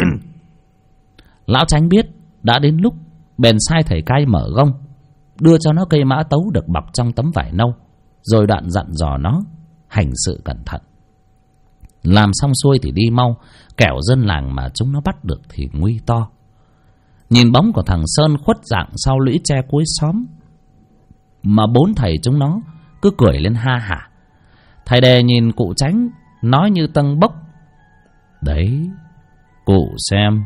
Lão Chánh biết đã đến lúc, bèn sai thầy cai mở gông, đưa cho nó cây mã tấu được bọc trong tấm vải nâu, rồi đoạn dặn dò nó hành sự cẩn thận. Làm xong xuôi thì đi mau, kẻo dân làng mà chúng nó bắt được thì nguy to. Nhìn bóng của thằng Sơn khuất dạng sau lũy tre cuối xóm, mà bốn thầy chúng nó cứ cười lên ha hả. Thầy đề nhìn cụ Chánh nói như tâng bốc. Đấy, cụ xem.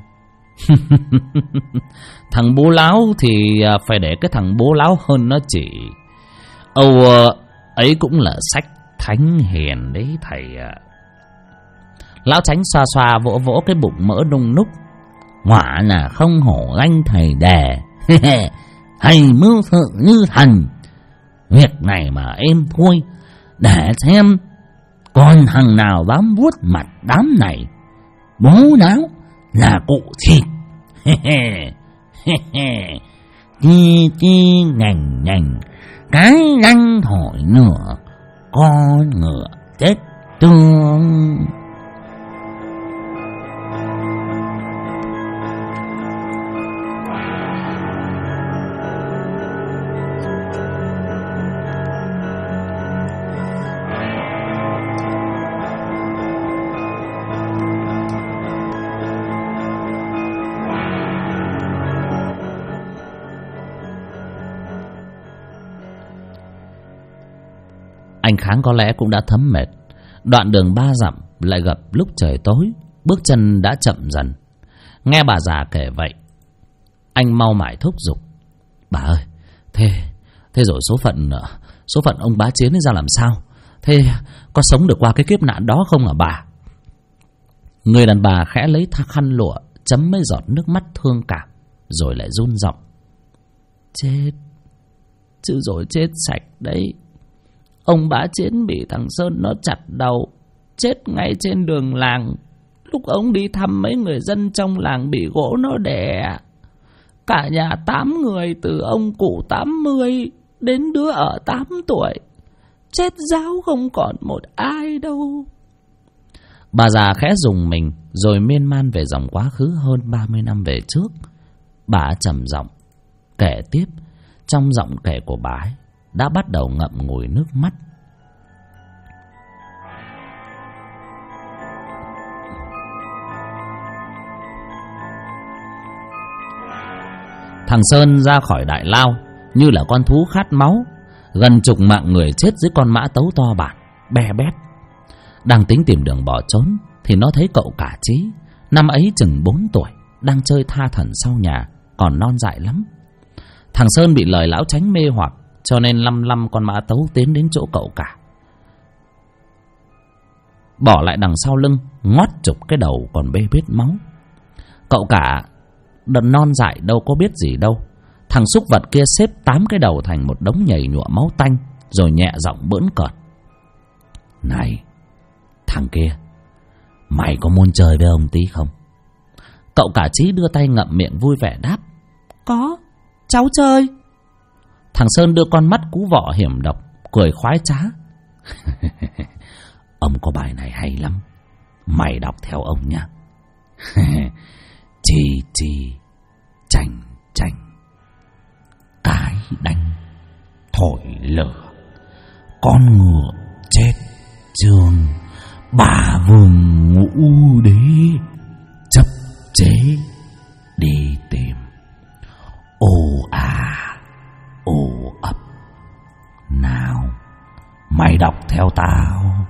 Thằng bố láo thì phải để cái thằng bố láo hơn nó chỉ. Âu ấy cũng là sách thánh hiền đấy thầy ạ. Lão Chánh xoa xoa vỗ vỗ cái bụng mỡ nung núc. Quả là không hổ danh thầy đề. Thầy mưu sự như thần. Việc này mà êm thôi, để xem còn thằng nào dám vuốt mặt đám này. Bố đáo là cụ thịt. Chi chi ngành ngành, cái răng thổi nửa, con ngựa chết tương. Anh Kháng có lẽ cũng đã thấm mệt. Đoạn đường 3 dặm lại gặp lúc trời tối, bước chân đã chậm dần. Nghe bà già kể vậy, anh mau mải thúc giục: bà ơi, thế rồi số phận ông bá Chiến ấy ra làm sao? Thế có sống được qua cái kiếp nạn đó không hả bà? Người đàn bà khẽ lấy khăn lụa chấm mấy giọt nước mắt thương cảm, rồi lại run giọng: chết, chứ rồi chết sạch đấy. Ông bá Chiến bị thằng Sơn nó chặt đầu, chết ngay trên đường làng. Lúc ông đi thăm mấy người dân trong làng bị gỗ nó đè. Cả nhà 8 người, từ ông cụ 80 đến đứa ở 8 tuổi. Chết ráo không còn một ai đâu. Bà già khẽ rùng mình, rồi miên man về dòng quá khứ hơn 30 năm về trước. Bà trầm giọng kể tiếp. Trong giọng kể của bà ấy đã bắt đầu ngậm ngùi nước mắt. Thằng Sơn ra khỏi đại lao như là con thú khát máu. Gần chục mạng người chết dưới con mã tấu to bản be bét. Đang tính tìm đường bỏ trốn thì nó thấy cậu cả Chí, năm ấy chừng 4 tuổi, đang chơi tha thẩn sau nhà, còn non dại lắm. Thằng Sơn bị lời lão Chánh mê hoặc, cho nên lăm con mã tấu tiến đến chỗ cậu cả, bỏ lại đằng sau lưng, ngoắt chụp cái đầu còn bê bết máu. Cậu cả đợt non dại đâu có biết gì đâu. Thằng súc vật kia xếp 8 cái đầu thành một đống nhầy nhụa máu tanh, rồi nhẹ giọng bỡn cợt: này thằng kia, mày có muốn chơi với ông tí không? Cậu cả Chí đưa tay ngậm miệng vui vẻ đáp: có, cháu chơi. Thằng Sơn đưa con mắt cú vọ hiểm độc, cười khoái trá: ông có bài này hay lắm, mày đọc theo ông nhá. Chi chi chành chành, cái đánh thổi lửa, con ngựa chết trường, bà vương ngũ đế chấp chế đi tìm, ồ à ồ ập. Nào mày đọc theo tao.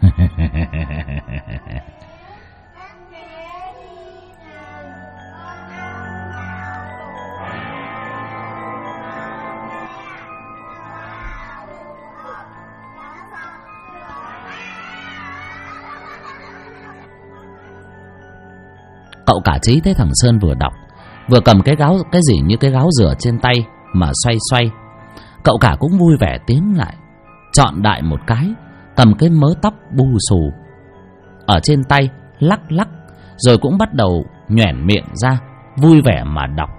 Cậu cả Chí thấy thằng Sơn vừa đọc vừa cầm cái gì như cái gáo rửa trên tay mà xoay xoay. Cậu cả cũng vui vẻ tiến lại, chọn đại một cái, cầm cái mớ tóc bù xù ở trên tay lắc lắc, rồi cũng bắt đầu nhoẻn miệng ra, vui vẻ mà đọc.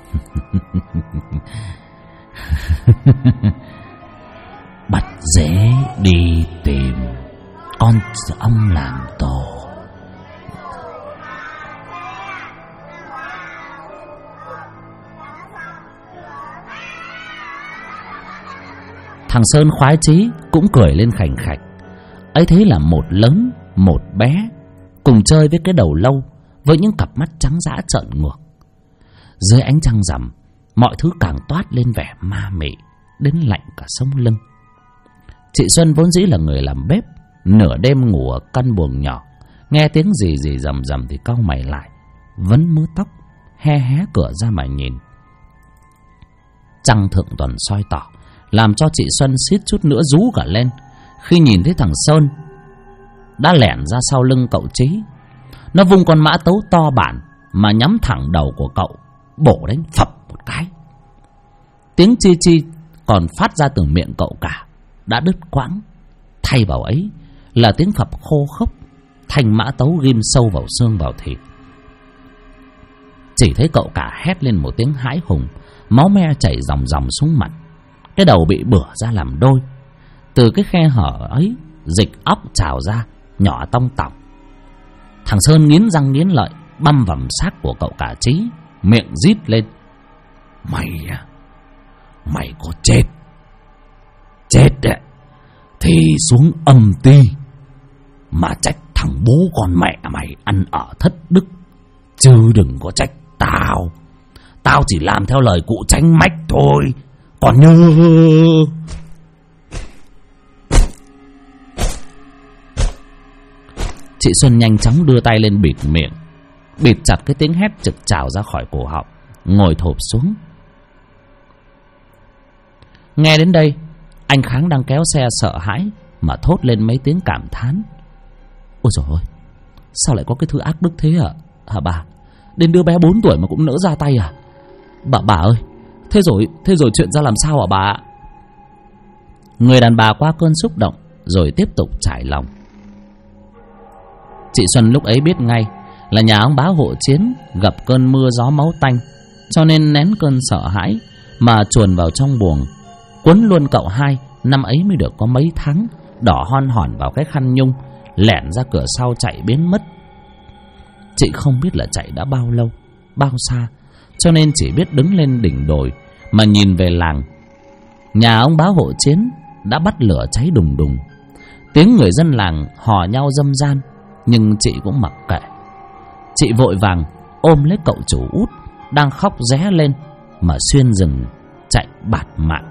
Bắt dế đi tìm, con ong làm tổ. Thằng Sơn khoái chí cũng cười lên khành khạch. Ấy thế là một lớn một bé cùng chơi với cái đầu lâu, với những cặp mắt trắng dã trợn ngược. Dưới ánh trăng rằm, mọi thứ càng toát lên vẻ ma mị đến lạnh cả sống lưng. Chị Xuân vốn dĩ là người làm bếp, nửa đêm ngủ ở căn buồng nhỏ, nghe tiếng gì gì rầm rầm thì cau mày lại, vấn mớ tóc, hé cửa ra mà nhìn. Trăng thượng tuần soi tỏ làm cho chị Xuân suýt chút nữa rú cả lên khi nhìn thấy thằng Sơn đã lẻn ra sau lưng cậu Chí. Nó vung con mã tấu to bản mà nhắm thẳng đầu của cậu, bổ đánh phập một cái. Tiếng chi chi còn phát ra từ miệng cậu cả đã đứt quãng, thay vào ấy là tiếng phập khô khốc, thanh mã tấu ghim sâu vào xương vào thịt. Chỉ thấy cậu cả hét lên một tiếng hãi hùng, máu me chảy ròng ròng xuống mặt, cái đầu bị bửa ra làm đôi. Từ cái khe hở ấy, dịch óc trào ra, nhỏ tong tỏng. Thằng Sơn nghiến răng nghiến lợi, băm vằm xác của cậu cả Chí, miệng rít lên: Mày có chết đấy thì xuống âm ti mà trách thằng bố con mẹ mày ăn ở thất đức, chứ đừng có trách tao. Tao chỉ làm theo lời cụ Chánh Mách thôi, còn nhớ. Chị Xuân nhanh chóng đưa tay lên bịt miệng, bịt chặt cái tiếng hét trực trào ra khỏi cổ họng, ngồi thụp xuống. Nghe đến đây, anh Kháng đang kéo xe sợ hãi mà thốt lên mấy tiếng cảm thán. Ôi dồi ôi, sao lại có cái thứ ác đức thế hả bà? Đến đứa bé 4 tuổi mà cũng nỡ ra tay à? Bà ơi, thế rồi chuyện ra làm sao hả bà? Người đàn bà qua cơn xúc động rồi tiếp tục trải lòng. Chị Xuân lúc ấy biết ngay là nhà ông bá Hộ Chiến gặp cơn mưa gió máu tanh, cho nên nén cơn sợ hãi mà chuồn vào trong buồng, quấn luôn cậu hai, năm ấy mới được có mấy tháng, đỏ hon hòn vào cái khăn nhung, lẻn ra cửa sau chạy biến mất. Chị không biết là chạy đã bao lâu, bao xa, cho nên chỉ biết đứng lên đỉnh đồi mà nhìn về làng. Nhà ông bá Hộ Chiến đã bắt lửa cháy đùng đùng, tiếng người dân làng hò nhau râm ran, nhưng chị cũng mặc kệ. Chị vội vàng ôm lấy cậu chủ út đang khóc ré lên mà xuyên rừng chạy bạt mạng.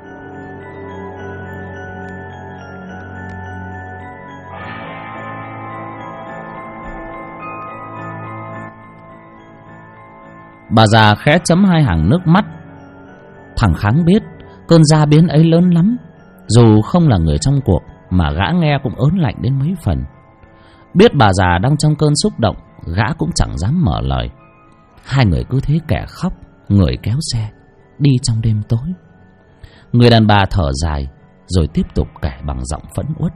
Bà già khẽ chấm hai hàng nước mắt. Thằng Kháng biết cơn gia biến ấy lớn lắm, dù không là người trong cuộc mà gã nghe cũng ớn lạnh đến mấy phần. Biết bà già đang trong cơn xúc động, gã cũng chẳng dám mở lời. Hai người cứ thế kẻ khóc người kéo xe đi trong đêm tối. Người đàn bà thở dài rồi tiếp tục kể bằng giọng phẫn uất.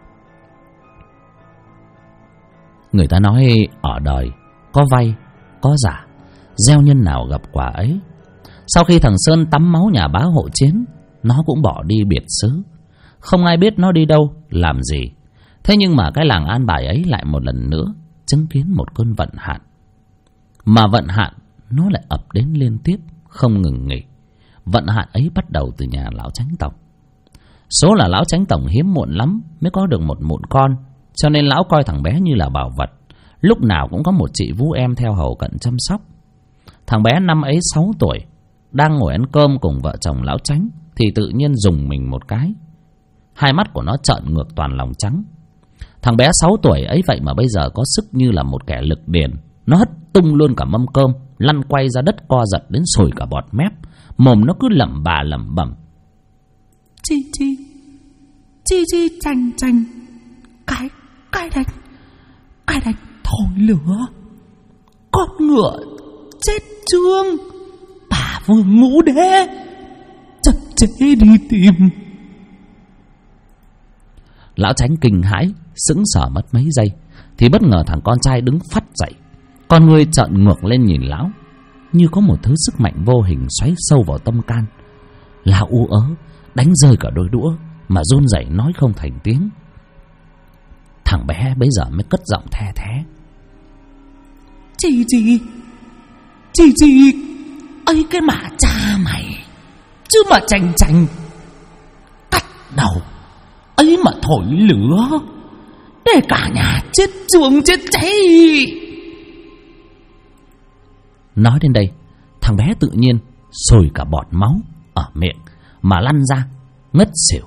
Người ta nói ở đời có vay có giả, gieo nhân nào gặp quả ấy. Sau khi thằng Sơn tắm máu nhà bá Hộ Chiến, nó cũng bỏ đi biệt xứ. Không ai biết nó đi đâu làm gì. Thế nhưng mà cái làng An Bài ấy lại một lần nữa chứng kiến một cơn vận hạn. Mà vận hạn nó lại ập đến liên tiếp, không ngừng nghỉ. Vận hạn ấy bắt đầu từ nhà lão Chánh Tổng. Số là lão Chánh Tổng hiếm muộn lắm mới có được một mụn con, cho nên lão coi thằng bé như là bảo vật, lúc nào cũng có một chị vú em theo hầu cận chăm sóc. Thằng bé năm ấy 6 tuổi, đang ngồi ăn cơm cùng vợ chồng lão Chánh thì tự nhiên rùng mình một cái. Hai mắt của nó trợn ngược toàn lòng trắng. Thằng bé 6 tuổi ấy vậy mà bây giờ có sức như là một kẻ lực điền. Nó hất tung luôn cả mâm cơm, lăn quay ra đất co giật đến sùi cả bọt mép. Mồm nó cứ lẩm bà lẩm bẩm. Chi chanh cái đánh thổi lửa. Con ngựa chết trương, bà Vương Ngũ Đế chật chế đi tìm. Lão Chánh kinh hãi sững sờ mất mấy giây thì bất ngờ thằng con trai đứng phắt dậy, con ngươi trợn ngược lên nhìn lão, như có một thứ sức mạnh vô hình xoáy sâu vào tâm can. Lão u ớ đánh rơi cả đôi đũa mà run rẩy nói không thành tiếng. Thằng bé bấy giờ mới cất giọng the thé. Chị ấy cái mà cha mày, chứ mà chành cắt đầu ấy mà thổi lửa để cả nhà chết chuồng chết cháy. Nói đến đây, thằng bé tự nhiên sùi cả bọt máu ở miệng mà lăn ra ngất xỉu.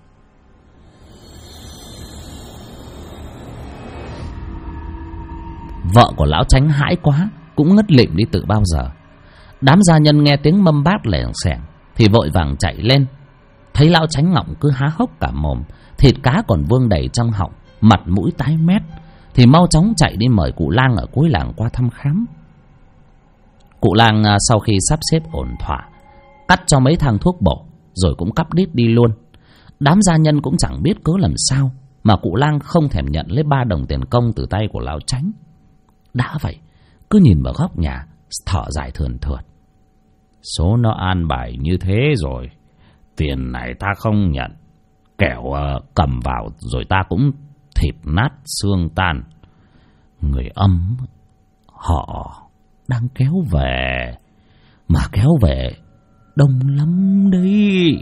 Vợ của lão Chánh hãi quá cũng ngất lịm đi từ bao giờ. Đám gia nhân nghe tiếng mâm bát lẻng xẻng thì vội vàng chạy lên. Thấy lão Chánh ngọng cứ há hốc cả mồm, thịt cá còn vương đầy trong họng, mặt mũi tái mét, thì mau chóng chạy đi mời cụ lang ở cuối làng qua thăm khám. Cụ lang sau khi sắp xếp ổn thỏa, cắt cho mấy thang thuốc bổ rồi cũng cắp đít đi luôn. Đám gia nhân cũng chẳng biết cớ làm sao mà cụ lang không thèm nhận lấy 3 đồng tiền công từ tay của lão Chánh. Đã vậy cứ nhìn vào góc nhà thở dài thườn thượt. Số nó an bài như thế rồi, tiền này ta không nhận, kẻo cầm vào rồi ta cũng thịt nát xương tan. Người âm họ đang kéo về, mà kéo về đông lắm đấy.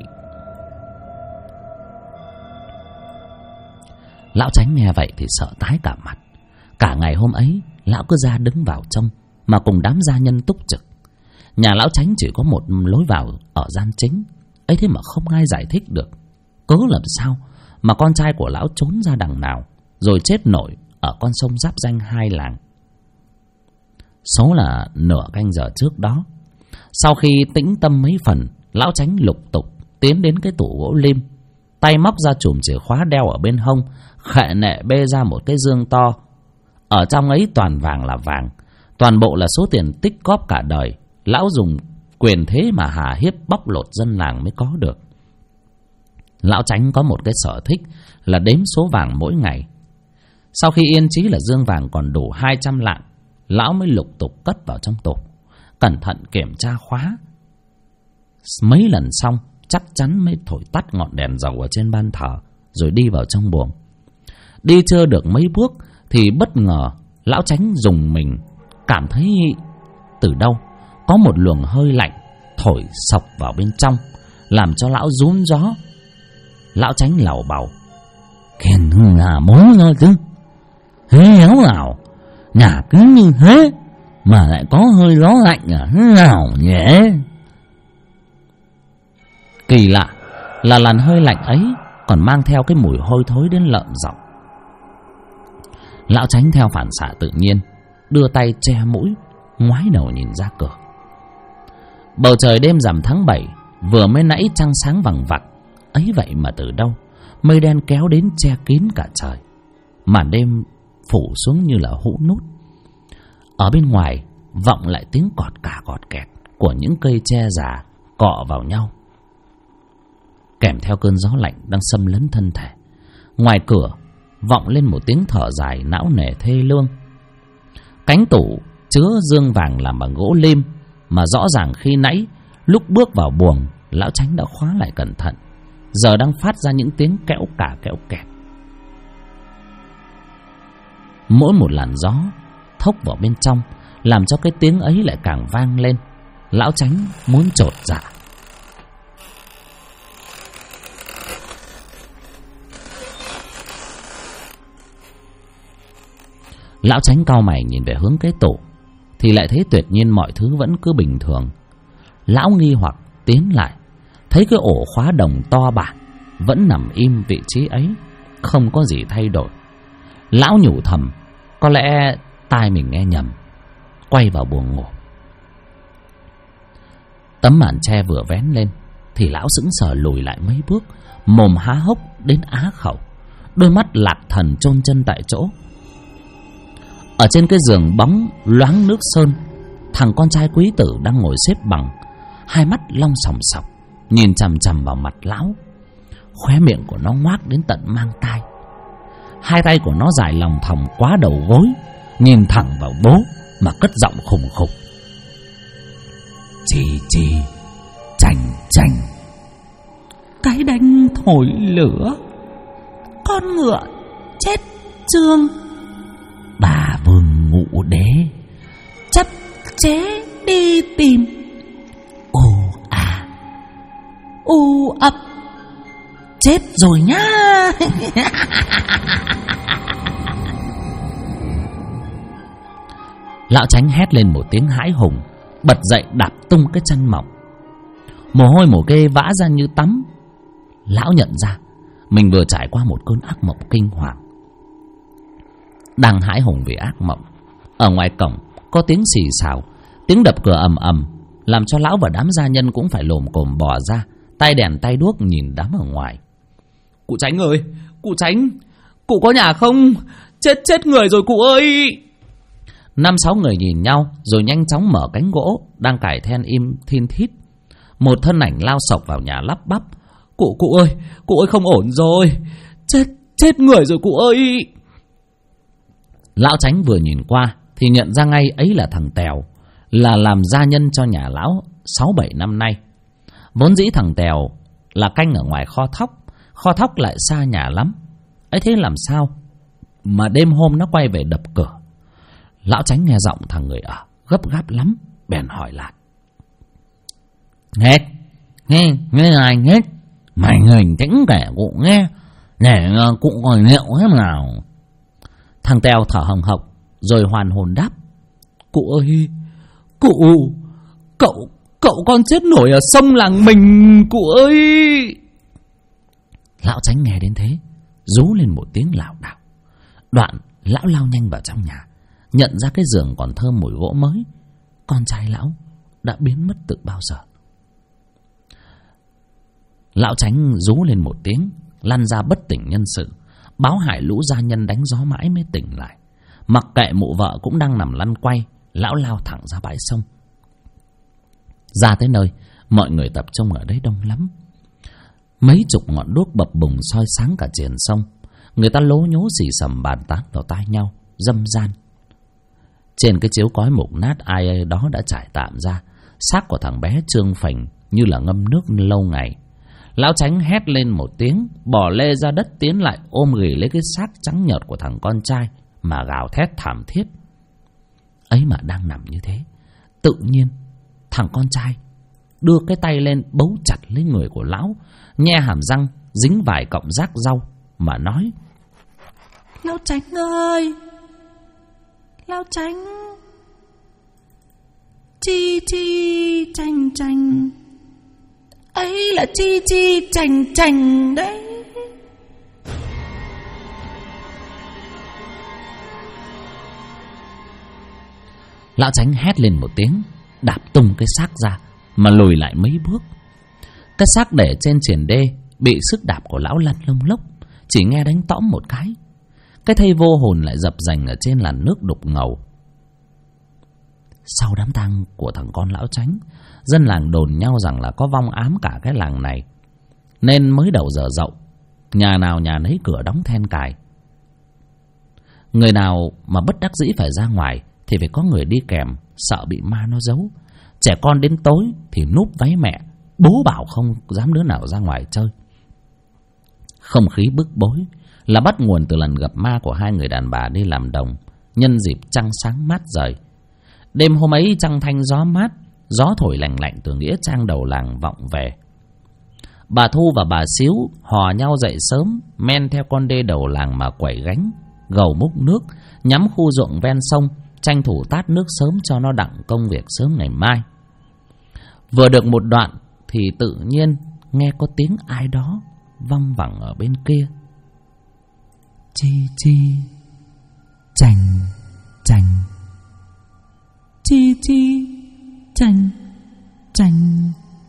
Lão Chánh nghe vậy thì sợ tái cả mặt. Cả ngày hôm ấy lão cứ ra đứng vào trong mà cùng đám gia nhân túc trực. Nhà lão Chánh chỉ có một lối vào ở gian chính ấy, thế mà không ai giải thích được cớ làm sao mà con trai của lão trốn ra đằng nào rồi chết nổi ở con sông giáp ranh hai làng. Số là nửa canh giờ trước đó, sau khi tĩnh tâm mấy phần, lão Chánh lục tục tiến đến cái tủ gỗ lim, tay móc ra chùm chìa khóa đeo ở bên hông, khệ nệ bê ra một cái dương to. Ở trong ấy toàn vàng là vàng, toàn bộ là số tiền tích góp cả đời lão dùng quyền thế mà hà hiếp bóc lột dân làng mới có được. Lão Chánh có một cái sở thích là đếm số vàng mỗi ngày. Sau khi yên trí là dương vàng còn đủ 200 lạng, lão mới lục tục cất vào trong tủ, cẩn thận kiểm tra khóa. Mấy lần xong, chắc chắn mới thổi tắt ngọn đèn dầu ở trên ban thờ, rồi đi vào trong buồng. Đi chưa được mấy bước thì bất ngờ lão Chánh rùng mình, cảm thấy từ đâu có một luồng hơi lạnh thổi sộc vào bên trong, làm cho lão rúm gió. Lão Chánh lầu bầu: "Khen là bố thôi chứ, thế héo nào nhà cứ như thế mà lại có hơi gió lạnh à thế nào nhỉ?" Kỳ lạ là làn hơi lạnh ấy còn mang theo cái mùi hôi thối đến lợm giọng. Lão Chánh theo phản xạ tự nhiên đưa tay che mũi, ngoái đầu nhìn ra cửa. Bầu trời đêm rằm tháng 7 vừa mới nãy trăng sáng vằng vặc, ấy vậy mà từ đâu mây đen kéo đến che kín cả trời, màn đêm phủ xuống như là hũ nút. Ở bên ngoài vọng lại tiếng cọt cả cọt kẹt của những cây tre già cọ vào nhau, kèm theo cơn gió lạnh đang xâm lấn thân thể. Ngoài cửa vọng lên một tiếng thở dài não nề thê lương. Cánh tủ chứa dương vàng làm bằng gỗ lim mà rõ ràng khi nãy lúc bước vào buồng lão Chánh đã khóa lại cẩn thận, giờ đang phát ra những tiếng kẽo cả kẽo kẹt. Mỗi một làn gió thốc vào bên trong làm cho cái tiếng ấy lại càng vang lên. Lão Chánh muốn chột dạ. Lão Chánh cau mày nhìn về hướng cái tủ thì lại thấy tuyệt nhiên mọi thứ vẫn cứ bình thường. Lão nghi hoặc tiến lại, thấy cái ổ khóa đồng to bản vẫn nằm im vị trí ấy, không có gì thay đổi. Lão nhủ thầm, có lẽ tai mình nghe nhầm, quay vào buồng ngủ. Tấm màn tre vừa vén lên thì lão sững sờ lùi lại mấy bước, mồm há hốc đến á khẩu, đôi mắt lạc thần chôn chân tại chỗ. Ở trên cái giường bóng loáng nước sơn, thằng con trai quý tử đang ngồi xếp bằng, hai mắt long sòng sọc nhìn chằm chằm vào mặt lão. Khóe miệng của nó ngoác đến tận mang tai, hai tay của nó dài lòng thòng quá đầu gối, nhìn thẳng vào bố mà cất giọng khùng khục: "Chi chi chành chành, cái đanh thổi lửa, con ngựa chết chương, bà vương ngũ đế chấp chế đi tìm, ô à u ấp chết rồi nhá." Lão Chánh hét lên một tiếng hãi hùng, bật dậy đạp tung cái chân mỏng. Mồ hôi mồ kê vã ra như tắm. Lão nhận ra mình vừa trải qua một cơn ác mộng kinh hoàng. Đang hãi hùng vì ác mộng, ở ngoài cổng có tiếng xì xào, tiếng đập cửa ầm ầm, làm cho lão và đám gia nhân cũng phải lồm cồm bò ra, tay đèn tay đuốc nhìn đám ở ngoài. "Cụ Chánh ơi, cụ Chánh, cụ có nhà không? Chết người rồi cụ ơi!" 5-6 người nhìn nhau rồi nhanh chóng mở cánh gỗ đang cài then im thin thít. Một thân ảnh lao sộc vào nhà lắp bắp: Cụ ơi không ổn rồi, chết người rồi cụ ơi!" Lão Chánh vừa nhìn qua thì nhận ra ngay ấy là thằng Tèo, là làm gia nhân cho nhà lão 6-7 năm nay. Vốn dĩ thằng Tèo là canh ở ngoài kho thóc lại xa nhà lắm. Ấy thế làm sao mà đêm hôm nó quay về đập cửa. Lão Chánh nghe giọng thằng người ở gấp gáp lắm, bèn hỏi lại: "Nghe ai hết, mày hình tĩnh kể cụ nghe, để cụ còn liệu thế nào?" Thằng Tèo thở hồng hộc rồi hoàn hồn đáp: "Cụ ơi, cậu con chết nổi ở sông làng mình, cụ ơi!" Lão Chánh nghe đến thế rú lên một tiếng lảo đảo, đoạn Lão lao nhanh vào trong nhà, nhận ra cái giường còn thơm mùi gỗ mới. Con trai lão đã biến mất từ bao giờ. Lão Chánh rú lên một tiếng, lăn ra bất tỉnh nhân sự, báo hại lũ gia nhân đánh gió mãi mới tỉnh lại. Mặc kệ mụ vợ cũng đang nằm lăn quay, lão lao thẳng ra bãi sông. Ra tới nơi, mọi người tập trung ở đấy đông lắm. Mấy chục ngọn đuốc bập bùng soi sáng cả triền sông. Người ta lố nhố xì xầm bàn tán vào tai nhau, dâm gian. Trên cái chiếu cói mục nát ai đó đã trải tạm ra, xác của thằng bé trương phình như là ngâm nước lâu ngày. Lão Chánh hét lên một tiếng, bỏ lê ra đất tiến lại ôm ghì lấy cái xác trắng nhợt của thằng con trai mà gào thét thảm thiết. Ấy mà đang nằm như thế, tự nhiên thằng con trai đưa cái tay lên bấu chặt lấy người của lão, nhe hàm răng dính vài cọng rác rau mà nói: Lão Chánh ơi, Lão Chánh, chi chi chành chành, ấy là chi chi chành chành đấy. Lão Chánh hét lên một tiếng, đạp tung cái xác ra mà lùi lại mấy bước. Cái xác để trên triền đê bị sức đạp của lão lăn lông lốc, chỉ nghe đánh tõm một cái thây vô hồn lại dập dành ở trên làn nước đục ngầu. Sau đám tang của thằng con lão Chánh, dân làng đồn nhau rằng là có vong ám cả cái làng này, nên mới đầu giờ dậu, nhà nào nhà nấy cửa đóng then cài. Người nào mà bất đắc dĩ phải ra ngoài thì phải có người đi kèm, sợ bị ma nó giấu. Trẻ con đến tối thì núp váy mẹ, bố bảo không dám đứa nào ra ngoài chơi. Không khí bức bối là bắt nguồn từ lần gặp ma của hai người đàn bà đi làm đồng nhân dịp trăng sáng mát rời. Đêm hôm ấy trăng thanh gió mát, gió thổi lành lạnh từ nghĩa trang đầu làng vọng về. Bà Thu và bà Xíu hò nhau dậy sớm, men theo con đê đầu làng mà quẩy gánh, gầu múc nước, nhắm khu ruộng ven sông, tranh thủ tát nước sớm cho nó đặng công việc sớm ngày mai. Vừa được một đoạn thì tự nhiên nghe có tiếng ai đó văng vẳng ở bên kia: Chi chi chành chành, chi chi chành chành.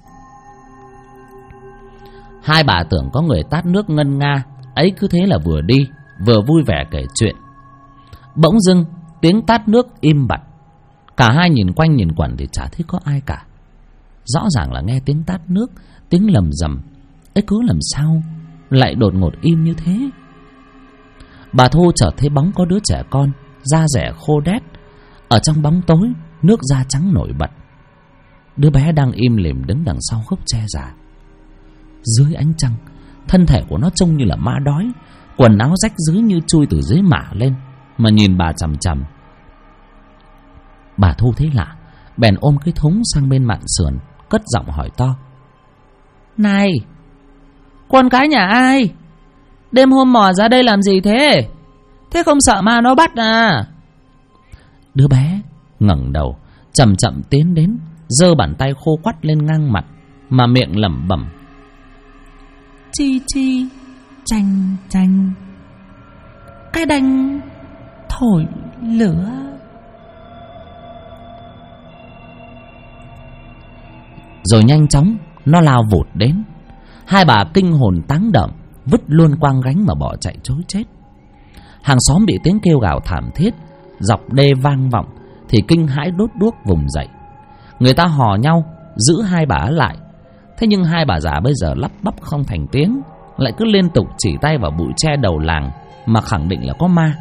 Hai bà tưởng có người tát nước ngân nga, ấy cứ thế là vừa đi vừa vui vẻ kể chuyện. Bỗng dưng tiếng tát nước im bặt, cả hai nhìn quanh nhìn quẩn thì chả thấy có ai cả. Rõ ràng là nghe tiếng tát nước, tiếng lầm rầm, ấy cứ làm sao lại đột ngột im như thế. Bà Thu chợt thấy bóng có đứa trẻ con, da dẻ khô đét, ở trong bóng tối, nước da trắng nổi bật. Đứa bé đang im lìm đứng đằng sau gốc tre già. Dưới ánh trăng, thân thể của nó trông như là ma đói, quần áo rách rưới như chui từ dưới mả lên, mà nhìn bà chằm chằm. Bà Thu thấy lạ, bèn ôm cái thúng sang bên mạn sườn, cất giọng hỏi to: Này, con cái nhà ai? Đêm hôm mò ra đây làm gì thế? Thế không sợ ma nó bắt à? Đứa bé ngẩng đầu, chậm chậm tiến đến, giơ bàn tay khô quắt lên ngang mặt, mà miệng lẩm bẩm: Chi chi chành chành, cái đành thổi lửa. Rồi nhanh chóng nó lao vụt đến. Hai bà kinh hồn táng động, vứt luôn quang gánh mà bỏ chạy trối chết. Hàng xóm bị tiếng kêu gào thảm thiết dọc đê vang vọng thì kinh hãi đốt đuốc vùng dậy. Người ta hò nhau giữ hai bà lại. Thế nhưng hai bà già bây giờ lắp bắp không thành tiếng, lại cứ liên tục chỉ tay vào bụi tre đầu làng mà khẳng định là có ma.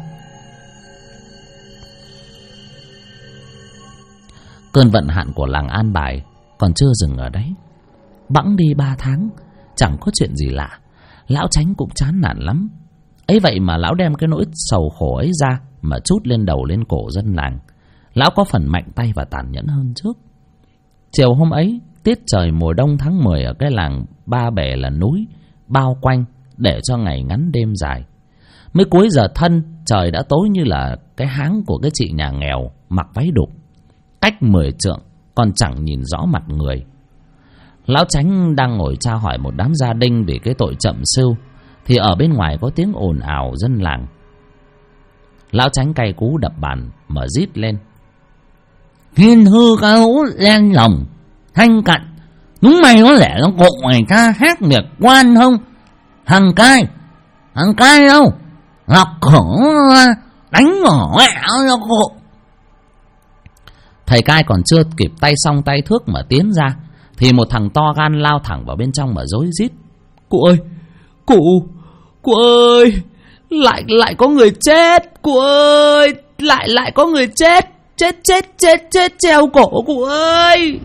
Cơn vận hạn của làng An Bài còn chưa dừng ở đấy. Bẵng đi 3 tháng chẳng có chuyện gì lạ, lão Chánh cũng chán nản lắm. Ấy vậy mà lão đem cái nỗi sầu khổ ấy ra mà trút lên đầu lên cổ dân làng. Lão có phần mạnh tay và tàn nhẫn hơn trước. Chiều hôm ấy, tiết trời mùa đông tháng 10 ở cái làng Ba Bể là núi, bao quanh để cho ngày ngắn đêm dài. Mới cuối giờ thân, trời đã tối như là cái háng của cái chị nhà nghèo mặc váy đục, cách 10 trượng còn chẳng nhìn rõ mặt người. Lão Chánh đang ngồi tra hỏi một đám gia đình vì cái tội chậm sưu, thì ở bên ngoài có tiếng ồn ào dân làng. Lão Chánh cay cú đập bàn mà rít lên: Thiên hư ca hữu đen lồng thanh cận, chúng mày có lẽ nó cụ người ta hát việc quan không? Thằng cai đâu, ngọc khổ đánh mỏ nó cụ. Thầy cai còn chưa kịp tay xong tay thước mà tiến ra, thì một thằng to gan lao thẳng vào bên trong mà rối rít: Cụ ơi, cụ ơi, lại có người chết, cụ ơi, lại có người chết treo cổ cụ ơi.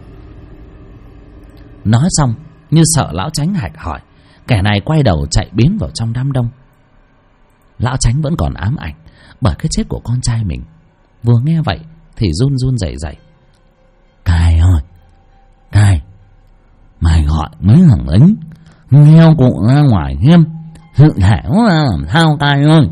Nói xong, như sợ Lão Chánh hạch hỏi, kẻ này quay đầu chạy biến vào trong đám đông. Lão Chánh vẫn còn ám ảnh bởi cái chết của con trai mình. Vừa nghe vậy thì run run rẩy rẩy: Cai ơi, Cai, mày gọi mấy thằng lính theo cụ ra ngoài hiên, sự thể ra làm sao Cai ơi?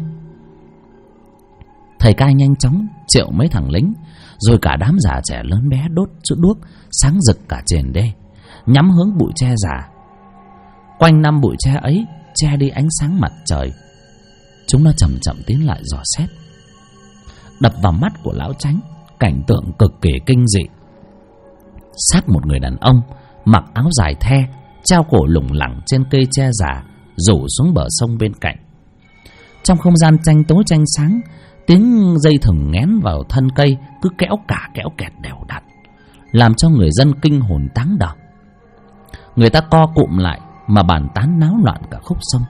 Thầy cai nhanh chóng triệu mấy thằng lính, rồi cả đám già trẻ lớn bé đốt chút đuốc sáng rực cả triền đê, nhắm hướng bụi tre già. Quanh năm bụi tre ấy che đi ánh sáng mặt trời. Chúng nó chậm chậm tiến lại dò xét. Đập vào mắt của Lão Chánh cảnh tượng cực kỳ kinh dị. Xác một người đàn ông mặc áo dài the, treo cổ lủng lẳng trên cây tre già rủ xuống bờ sông bên cạnh. Trong không gian tranh tối tranh sáng, tiếng dây thừng nghén vào thân cây cứ kéo cả kéo kẹt đều đặn, làm cho người dân kinh hồn táng đờ. Người ta co cụm lại mà bàn tán náo loạn cả khúc sông.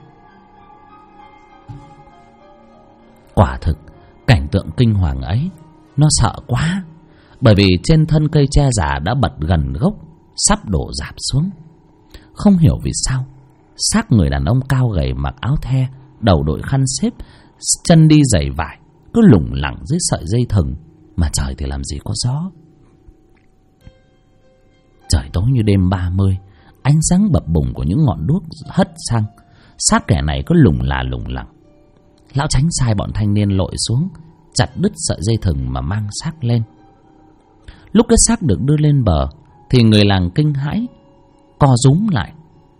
Quả thực cảnh tượng kinh hoàng ấy nó sợ quá, bởi vì trên thân cây tre già đã bật gần gốc, sắp đổ rạp xuống. Không hiểu vì sao xác người đàn ông cao gầy mặc áo the, đầu đội khăn xếp, chân đi giày vải, cứ lủng lẳng dưới sợi dây thừng, mà trời thì làm gì có gió. Trời tối như đêm 30, ánh sáng bập bùng của những ngọn đuốc hất sang, xác kẻ này cứ lủng lẳng. Lão Chánh sai bọn thanh niên lội xuống, chặt đứt sợi dây thừng mà mang xác lên. Lúc cái xác được đưa lên bờ thì người làng kinh hãi, co rúm lại.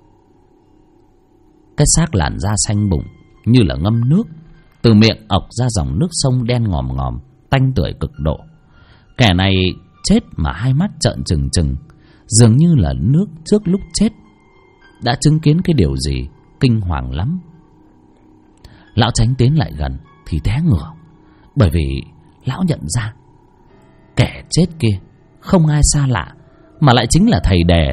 Cái xác làn da xanh bụng như là ngâm nước, từ miệng ọc ra dòng nước sông đen ngòm ngòm, tanh tưởi cực độ. Kẻ này chết mà hai mắt trợn trừng trừng, dường như là nước trước lúc chết đã chứng kiến cái điều gì kinh hoàng lắm. Lão Chánh tiến lại gần thì té ngửa, bởi vì lão nhận ra kẻ chết kia không ai xa lạ mà lại chính là thầy Đề.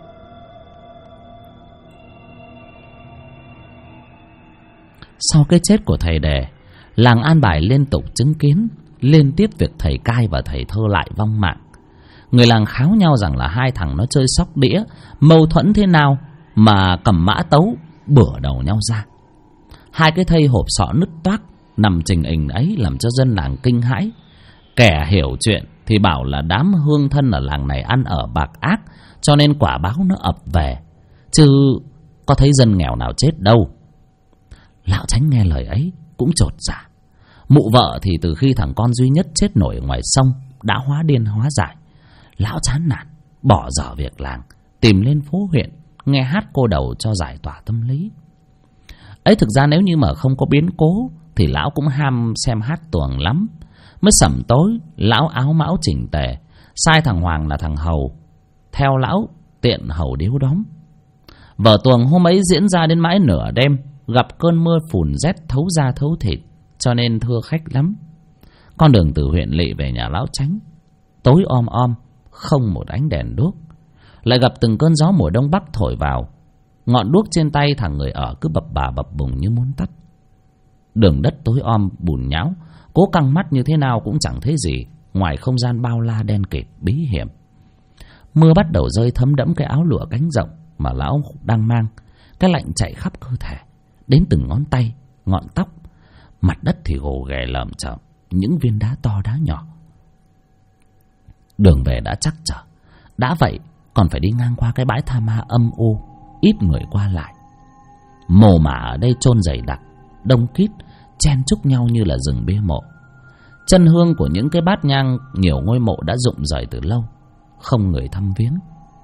Sau cái chết của thầy Đề, làng An Bài liên tục chứng kiến liên tiếp việc thầy cai và thầy Thơ lại vong mạng. Người làng kháo nhau rằng là hai thằng nó chơi sóc đĩa, mâu thuẫn thế nào mà cầm mã tấu bửa đầu nhau ra. Hai cái thây hộp sọ nứt toác nằm trình hình ấy làm cho dân làng kinh hãi. Kẻ hiểu chuyện thì bảo là đám hương thân ở làng này ăn ở bạc ác, cho nên quả báo nó ập về, chứ có thấy dân nghèo nào chết đâu. Lão Chánh nghe lời ấy cũng chột dạ. Mụ vợ thì từ khi thằng con duy nhất chết nổi ở ngoài sông đã hóa điên hóa dại. Lão chán nản bỏ dở việc làng, tìm lên phố huyện nghe hát cô đầu cho giải tỏa tâm lý. Ấy thực ra nếu như mà không có biến cố thì lão cũng ham xem hát tuồng lắm. Mới sẩm tối, lão áo mão chỉnh tề, sai thằng Hoàng là thằng hầu theo lão tiện hầu điếu đóm. Vở tuồng hôm ấy diễn ra đến mãi nửa đêm, gặp cơn mưa phùn rét thấu da thấu thịt, cho nên thưa khách lắm. Con đường từ huyện lỵ về nhà Lão Chánh tối om om, không một ánh đèn đuốc. Lại gặp từng cơn gió mùa đông bắc thổi vào, ngọn đuốc trên tay thằng người ở cứ bập bà bập bùng như muốn tắt. Đường đất tối om bùn nhão, cố căng mắt như thế nào cũng chẳng thấy gì ngoài không gian bao la đen kịt bí hiểm. Mưa bắt đầu rơi thấm đẫm cái áo lụa cánh rộng mà lão đang mang. Cái lạnh chạy khắp cơ thể đến từng ngón tay, ngọn tóc. Mặt đất thì gồ ghề lởm chởm, những viên đá to đá nhỏ. Đường về đã chắc trở, đã vậy còn phải đi ngang qua cái bãi tha ma âm u, ít người qua lại. Mồ mả ở đây chôn dày đặc, đông kít, chen chúc nhau như là rừng bia mộ. Chân hương của những cái bát nhang nhiều ngôi mộ đã rụng rời từ lâu, không người thăm viếng.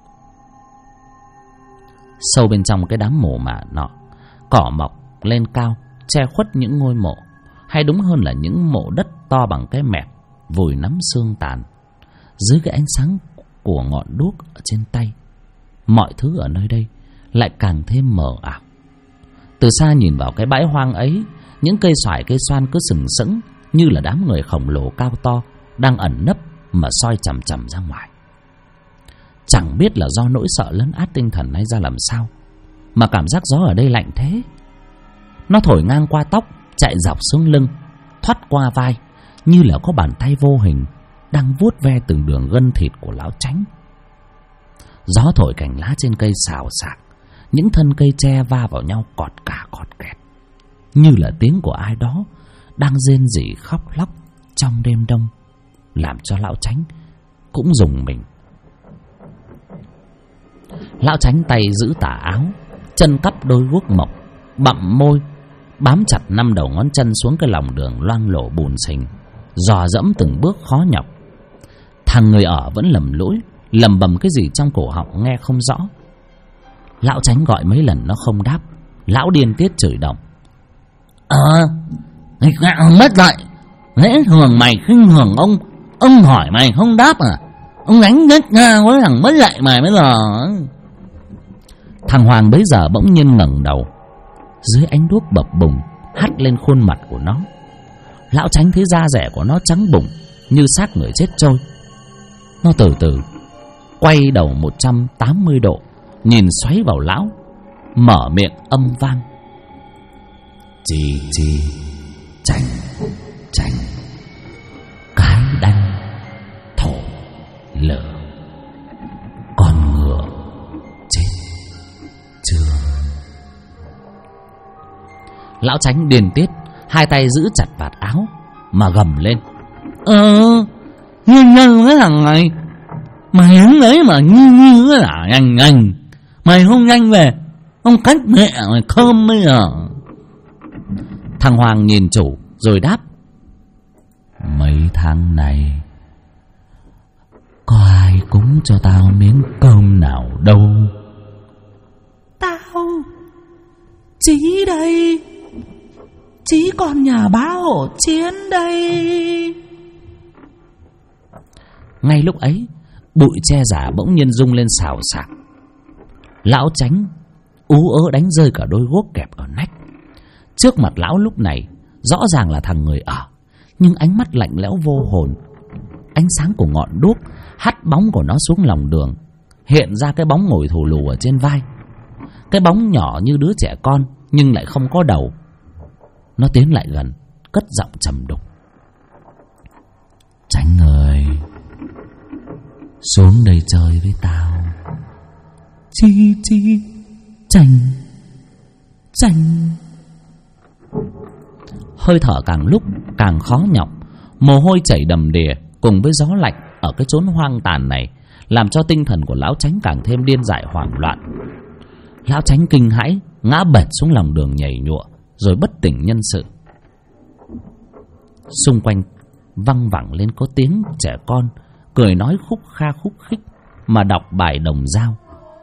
Sâu bên trong cái đám mồ mả nọ, cỏ mọc lên cao che khuất những ngôi mộ. hay đúng hơn là những mộ đất to bằng cái mẹp, vùi nắm xương tàn. Dưới cái ánh sáng của ngọn đuốc ở trên tay, mọi thứ ở nơi đây lại càng thêm mờ ảo. Từ xa nhìn vào cái bãi hoang ấy, những cây xoài cây xoan cứ sừng sững như là đám người khổng lồ cao to đang ẩn nấp mà soi chằm chằm ra ngoài. Chẳng biết là do nỗi sợ lấn át tinh thần hay ra làm sao mà cảm giác gió ở đây lạnh thế. Nó thổi ngang qua tóc, chạy dọc xuống lưng, thoát qua vai, như là có bàn tay vô hình đang vuốt ve từng đường gân thịt của lão Chánh. Gió thổi cành lá trên cây xào xạc, những thân cây tre va vào nhau cọt cả cọt kẹt, như là tiếng của ai đó đang rên rỉ khóc lóc trong đêm đông, làm cho lão Chánh cũng rùng mình. Lão Chánh tay giữ tà áo, chân cắp đôi guốc mộc, bặm môi, bám chặt 5 đầu ngón chân xuống cái lòng đường loang lổ bùn xình, dò dẫm từng bước khó nhọc. Thằng người ở vẫn lầm lũi, lầm bầm cái gì trong cổ họng nghe không rõ. Lão Chánh gọi mấy lần nó không đáp. Lão điên tiết chửi động: Nghịch ngợm mất dạy, lẽ thường mày khinh thường ông hỏi mày không đáp à? Ông đánh đứt ngang với thằng mất dạy mày bây giờ. Thằng Hoàng bấy giờ bỗng nhiên ngẩng đầu, dưới ánh đuốc bập bùng hắt lên khuôn mặt của nó. Lão Chánh thấy da rẻ của nó trắng bụng như xác người chết trôi. Nó từ từ quay đầu 180 độ, nhìn xoáy vào lão, mở miệng âm vang: Chi chanh chanh, cái đanh thổ lở, con ngựa chết chưa. Lão Chánh điên tiết, hai tay giữ chặt vạt áo mà gầm lên: Nguyên nhân cái thằng này, mày đứng đấy mà như là nhanh, mày không nhanh về, ông cách mẹ mày cơm bây giờ. Thằng Hoàng nhìn chủ rồi đáp: Mấy tháng này có ai cúng cho tao miếng cơm nào đâu. Tao Chí đây, Chí con nhà bá Hổ Chiến đây. Ngay lúc ấy, bụi tre giả bỗng nhiên rung lên xào xạc. Lão Chánh ú ớ đánh rơi cả đôi guốc kẹp ở nách. Trước mặt lão lúc này rõ ràng là thằng người ở, nhưng ánh mắt lạnh lẽo vô hồn. Ánh sáng của ngọn đuốc hắt bóng của nó xuống lòng đường, hiện ra cái bóng ngồi thù lù ở trên vai. Cái bóng nhỏ như đứa trẻ con nhưng lại không có đầu. Nó tiến lại gần, cất giọng trầm đục: Chánh ơi, xuống đây chơi với tao. Chi chanh. Hơi thở càng lúc càng khó nhọc, mồ hôi chảy đầm đìa cùng với gió lạnh ở cái chốn hoang tàn này làm cho tinh thần của lão Chánh càng thêm điên dại hoảng loạn. Lão Chánh kinh hãi ngã bệt xuống lòng đường nhảy nhụa rồi bất tỉnh nhân sự. Xung quanh văng vẳng lên có tiếng trẻ con cười nói khúc kha khúc khích mà đọc bài đồng dao.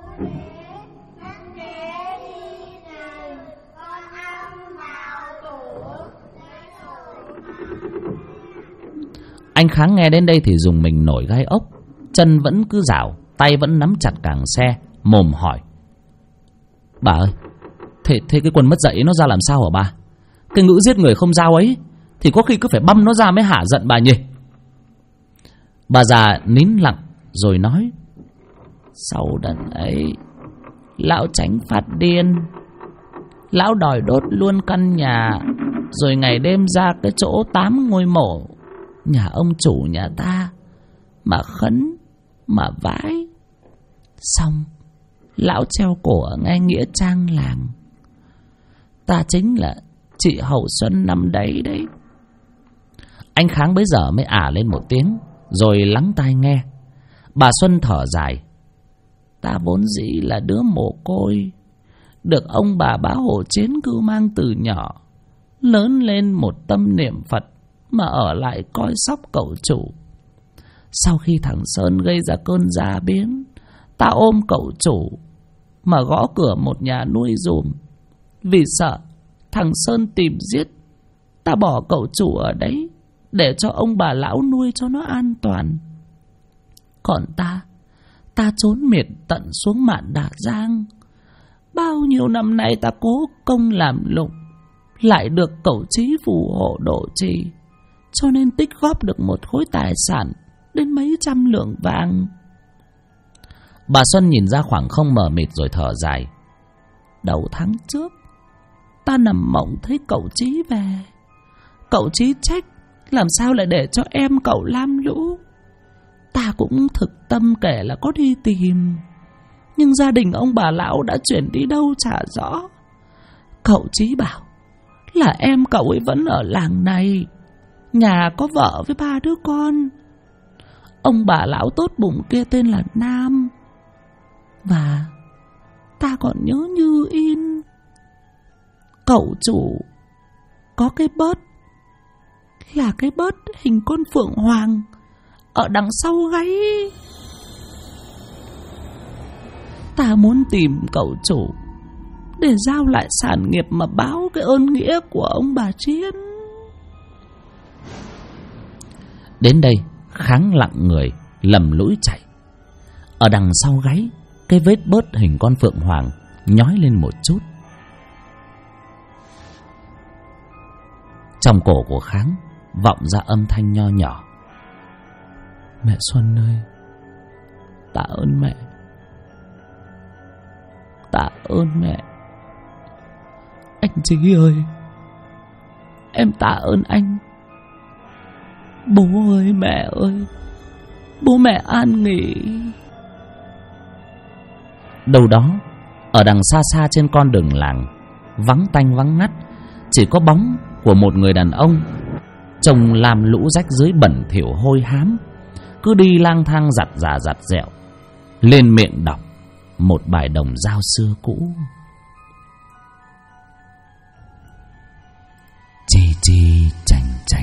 Anh Kháng nghe đến đây thì dùng mình nổi gai ốc, chân vẫn cứ rảo, tay vẫn nắm chặt càng xe, mồm hỏi: Bà ơi, thế cái quần mất dạy nó ra làm sao hả bà? Cái ngữ giết người không dao ấy thì có khi cứ phải băm nó ra mới hả giận bà nhỉ? Bà già nín lặng rồi nói: Sau đợt ấy lão Chánh phát điên, lão đòi đốt luôn căn nhà, rồi ngày đêm ra cái chỗ 8 ngôi mộ nhà ông chủ nhà ta mà khấn mà vái. Xong lão treo cổ ở ngay nghĩa trang làng. Ta chính là chị Hậu Xuân năm đấy đấy. Anh Kháng bấy giờ mới ả lên một tiếng rồi lắng tai nghe. Bà Xuân thở dài: Ta vốn dĩ là đứa mồ côi, được ông bà Bá Hổ Chiến cưu mang từ nhỏ, lớn lên một tâm niệm Phật mà ở lại coi sóc cậu chủ. Sau khi thằng Sơn gây ra cơn già biến, ta ôm cậu chủ mà gõ cửa một nhà nuôi dùm, vì sợ thằng Sơn tìm giết Ta bỏ cậu chủ ở đấy để cho ông bà lão nuôi cho nó an toàn. Còn ta trốn miệt tận xuống Mạn Đà Giang. Bao nhiêu năm nay ta cố công làm lụng, lại được cậu Chí phù hộ độ trì, cho nên tích góp được một khối tài sản đến mấy trăm lượng vàng. Bà Xuân nhìn ra khoảng không mờ mịt rồi thở dài. Đầu tháng trước, ta nằm mộng thấy cậu Chí về. Cậu Chí trách làm sao lại để cho em cậu lam lũ. Ta cũng thực tâm kể là có đi tìm, nhưng gia đình ông bà lão đã chuyển đi đâu chả rõ. Cậu Chí bảo là em cậu ấy vẫn ở làng này, nhà có vợ với 3 đứa con. Ông bà lão tốt bụng kia tên là Nam, và ta còn nhớ như in. Cậu chủ có cái bớt, là cái bớt hình con phượng hoàng ở đằng sau gáy. Ta muốn tìm cậu chủ để giao lại sản nghiệp mà báo cái ơn nghĩa của ông bà Chiến. Đến đây Kháng lặng người, lầm lũi chạy. Ở đằng sau gáy, cái vết bớt hình con phượng hoàng nhói lên một chút. Trong cổ của Kháng vọng ra âm thanh nho nhỏ. Mẹ Xuân ơi, tạ ơn mẹ, tạ ơn mẹ. Anh Chí ơi, em tạ ơn anh. Bố ơi, mẹ ơi, bố mẹ an nghỉ. Đâu đó ở đằng xa xa trên con đường làng, vắng tanh vắng ngắt, chỉ có bóng của một người đàn ông trông làm lũ rách dưới bẩn thỉu hôi hám, cứ đi lang thang giặt già giặt dẹo, lên miệng đọc một bài đồng dao xưa cũ. Chi chi chành chành,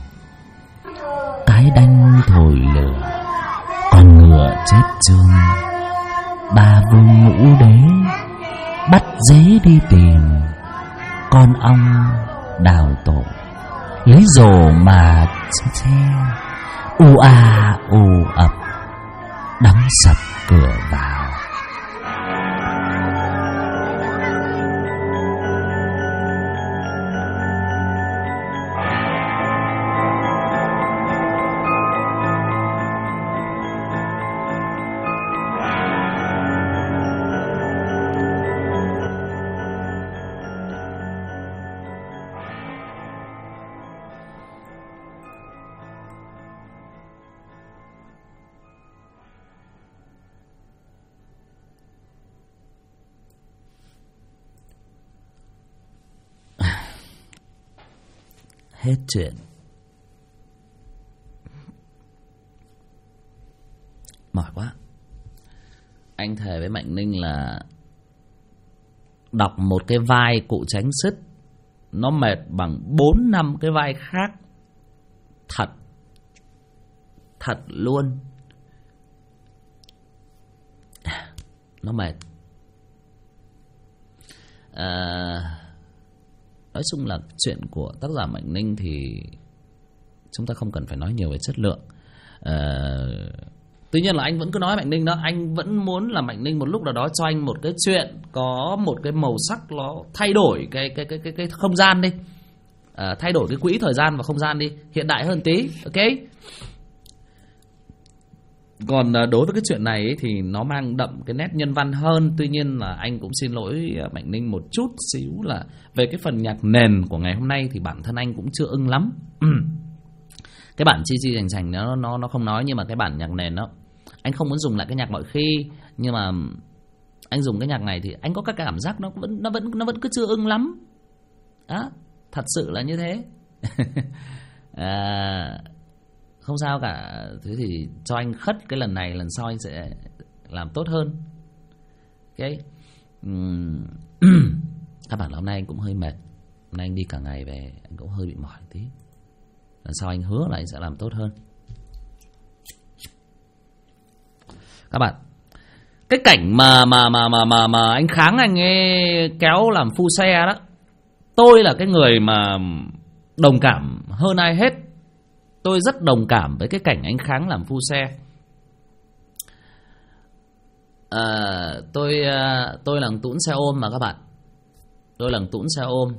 cái đanh thổi lửa, con ngựa chết chương. Ba vương ngũ đế bắt dế đi tìm, con ong đào tổ lấy rổ mà che. U a u ập, đóng sập cửa vào. Hết chuyện. Mỏi quá. Anh thề với Mạnh Ninh là đọc một cái vai cụ Tránh Sứt nó mệt bằng 4-5 cái vai khác. Thật luôn. Nó mệt. Nói chung là chuyện của tác giả Mạnh Ninh thì chúng ta không cần phải nói nhiều về chất lượng. Tuy nhiên là anh vẫn cứ nói Mạnh Ninh đó, anh vẫn muốn là Mạnh Ninh một lúc nào đó cho anh một cái chuyện có một cái màu sắc nó thay đổi cái không gian đi, thay đổi cái quỹ thời gian và không gian đi, hiện đại hơn tí, ok. Còn đối với cái chuyện này ấy, thì nó mang đậm cái nét nhân văn hơn. Tuy nhiên là anh cũng xin lỗi Mạnh Ninh một chút xíu là về cái phần nhạc nền của ngày hôm nay thì bản thân anh cũng chưa ưng lắm. Cái bản chi chi chành chành nó không nói, nhưng mà cái bản nhạc nền đó anh không muốn dùng lại cái nhạc mọi khi, nhưng mà anh dùng cái nhạc này thì anh có cái cảm giác nó vẫn cứ chưa ưng lắm. Đó, thật sự là như thế. Không sao cả. Thế thì cho anh khất cái lần này, lần sau anh sẽ làm tốt hơn. Ok. Các bạn, hôm nay anh cũng hơi mệt. Hôm nay anh đi cả ngày về, anh cũng hơi bị mỏi tí. Lần sau anh hứa là anh sẽ làm tốt hơn. Các bạn, cái cảnh mà anh Kháng anh ấy kéo làm phu xe đó, tôi là cái người mà đồng cảm hơn ai hết. Tôi rất đồng cảm với cái cảnh anh Kháng làm phu xe. Tôi là tũn xe ôm mà các bạn. Tôi là tũn xe ôm.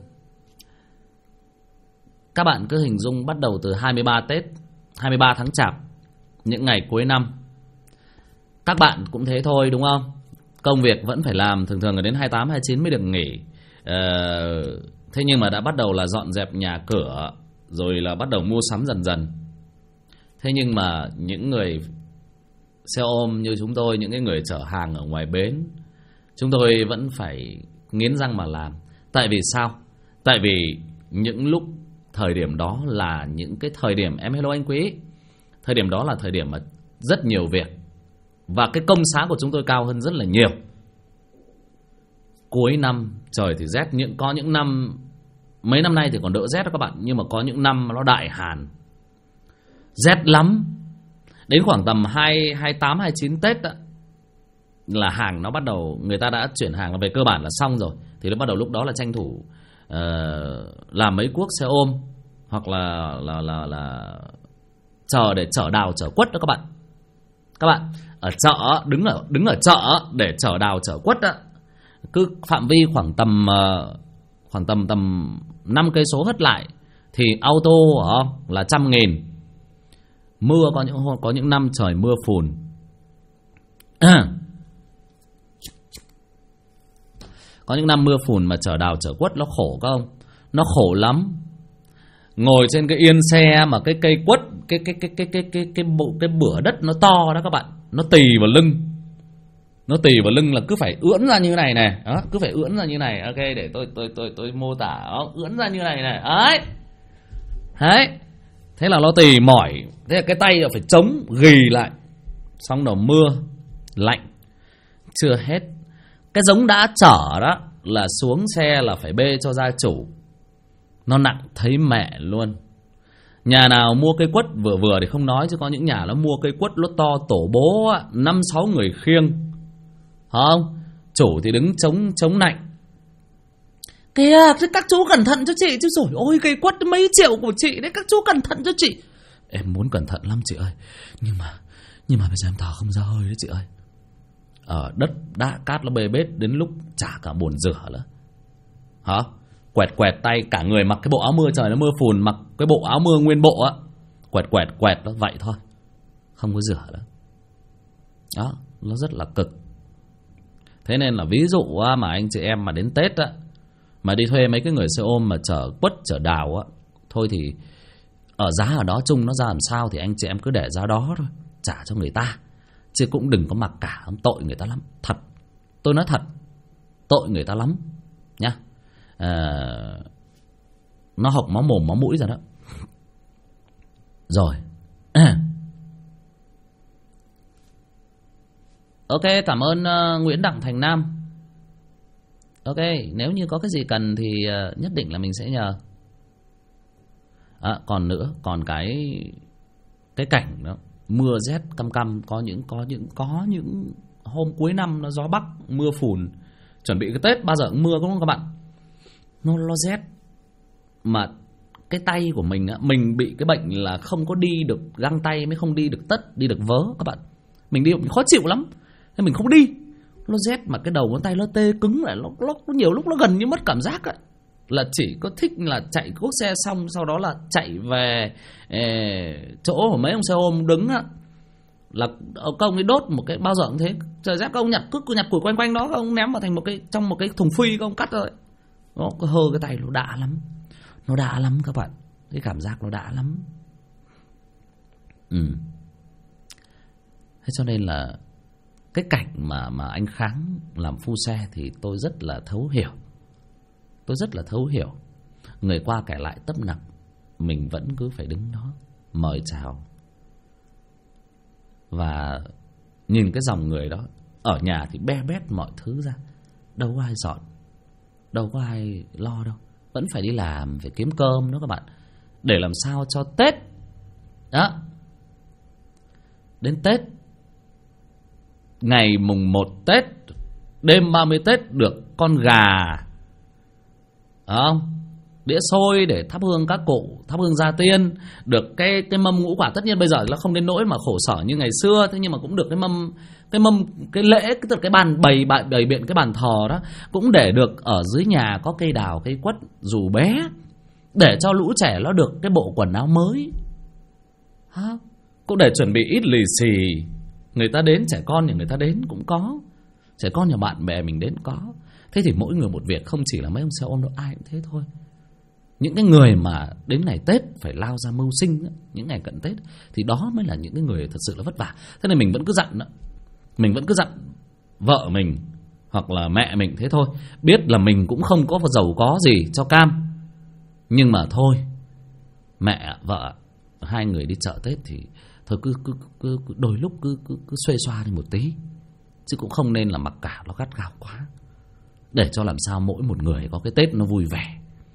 Các bạn cứ hình dung bắt đầu từ 23 Tết, 23 tháng Chạp, những ngày cuối năm. Các bạn cũng thế thôi đúng không? Công việc vẫn phải làm, thường thường là đến 28, 29 mới được nghỉ. Thế nhưng mà đã bắt đầu là dọn dẹp nhà cửa, rồi là bắt đầu mua sắm dần dần. Thế nhưng mà những người xe ôm như chúng tôi, những cái người chở hàng ở ngoài bến, chúng tôi vẫn phải nghiến răng mà làm. Tại vì sao? Tại vì những lúc thời điểm đó là những cái thời điểm, em hello anh Quý, thời điểm đó là thời điểm mà rất nhiều việc, và cái công xá của chúng tôi cao hơn rất là nhiều. Cuối năm trời thì rét, có những năm, mấy năm nay thì còn đỡ rét đó các bạn, nhưng mà có những năm nó đại hàn, rét lắm. Đến khoảng tầm 28, 29 Tết đó, là hàng nó bắt đầu, người ta đã chuyển hàng là về cơ bản là xong rồi, thì nó bắt đầu lúc đó là tranh thủ làm mấy cuốc xe ôm, hoặc là chờ để chở đào chở quất đó các bạn. Các bạn ở chợ, đứng ở chợ để chở đào chở quất đó, cứ phạm vi khoảng tầm 5 cây số hất lại thì auto là 100.000. Mưa, có những năm trời mưa phùn. Có những năm mưa phùn mà chở đào chở quất nó khổ không? Nó khổ lắm. Ngồi trên cái yên xe mà cái cây quất, cái bửa đất nó to đó các bạn, nó tì vào lưng. Nó tì vào lưng là cứ phải ưỡn ra như này này, đó, cứ phải ưỡn ra như này. Ok, để tôi mô tả đó, ưỡn ra như này này. Đấy. Thế là nó tì mỏi, thế là cái tay là phải chống ghì lại. Xong đầu mưa lạnh. Chưa hết, cái giống đã chở đó là xuống xe là phải bê cho gia chủ. Nó nặng thấy mẹ luôn. Nhà nào mua cây quất vừa thì không nói, chứ có những nhà nó mua cây quất nó to tổ bố 5-6 người khiêng, không? Chủ thì đứng chống nạnh. Kìa, các chú cẩn thận cho chị chứ. Rồi ôi, cây quất mấy triệu của chị đấy, các chú cẩn thận cho chị. Em muốn cẩn thận lắm chị ơi, nhưng mà bây giờ em thở không ra hơi đấy chị ơi. Ở đất đá cát nó bê bết, đến lúc chả cả bồn rửa nữa. Hả? Quẹt tay, cả người mặc cái bộ áo mưa, trời nó mưa phùn, mặc cái bộ áo mưa nguyên bộ á, quẹt đó, vậy thôi, không có rửa nữa. Đó, nó rất là cực. Thế nên là ví dụ mà anh chị em mà đến Tết á, mà đi thuê mấy cái người xe ôm mà chở quất chở đào á, thôi thì ở giá ở đó chung nó ra làm sao thì anh chị em cứ để giá đó thôi, trả cho người ta, chứ cũng đừng có mặc cả, không, tội người ta lắm. Thật, tôi nói thật, tội người ta lắm nhá. Nó học máu mồm máu mũi rồi đó. Rồi. Ok, cảm ơn Nguyễn Đặng Thành Nam. Ok, nếu như có cái gì cần thì nhất định là mình sẽ nhờ. Còn nữa, còn cái cảnh đó, mưa rét căm, có những hôm cuối năm nó gió bắc mưa phùn, chuẩn bị cái Tết bao giờ cũng mưa đúng không các bạn? Nó rét mà cái tay của mình á, mình bị cái bệnh là không có đi được găng tay, mới không đi được tất, đi được vớ các bạn. Mình đi khó chịu lắm, nên mình không đi. Nó rét mà cái đầu ngón tay nó tê cứng lại, nó nhiều lúc nó gần như mất cảm giác ấy. Là chỉ có thích là chạy cuốc xe xong, sau đó là chạy về chỗ của mấy ông xe ôm đứng á, là ông ấy đốt một cái bao giờ cũng thế, trời rét ông nhặt củi quanh đó, ông ném vào thành trong một cái thùng phi, ông cắt rồi. Nó hơ cái tay, nó đã lắm các bạn, cái cảm giác nó đã lắm. Thế cho nên là cái cảnh mà anh Kháng làm phu xe thì tôi rất là thấu hiểu. Người qua kể lại tấp nập, mình vẫn cứ phải đứng đó mời chào. Và nhìn cái dòng người đó, ở nhà thì be bét mọi thứ ra, đâu có ai dọn, đâu có ai lo đâu, vẫn phải đi làm, phải kiếm cơm đó các bạn, để làm sao cho Tết đó. Đến Tết, ngày mùng 1 Tết, đêm 30 Tết được con gà, không? đĩa xôi để thắp hương các cụ, thắp hương gia tiên, được cái mâm ngũ quả. Tất nhiên bây giờ nó không đến nỗi mà khổ sở như ngày xưa, thế nhưng mà cũng được cái lễ, cái bàn bày biện cái bàn thờ đó, cũng để được ở dưới nhà có cây đào, cây quất dù bé, để cho lũ trẻ nó được cái bộ quần áo mới. Cũng để chuẩn bị ít lì xì. Người ta đến, trẻ con nhà người ta đến cũng có, trẻ con nhà bạn bè mình đến có. Thế thì mỗi người một việc, không chỉ là mấy ông xe ôm đâu, ai cũng thế thôi. Những cái người mà đến ngày Tết phải lao ra mưu sinh, những ngày cận Tết, thì đó mới là những cái người thật sự là vất vả. Thế nên mình vẫn cứ dặn đó, mình vẫn cứ dặn vợ mình hoặc là mẹ mình thế thôi. Biết là mình cũng không có giàu có gì cho cam, nhưng mà thôi, mẹ vợ hai người đi chợ Tết thì thôi cứ đôi lúc cứ xuê xoa đi một tí, chứ cũng không nên là mặc cả nó gắt gao quá, để cho làm sao mỗi một người có cái Tết nó vui vẻ.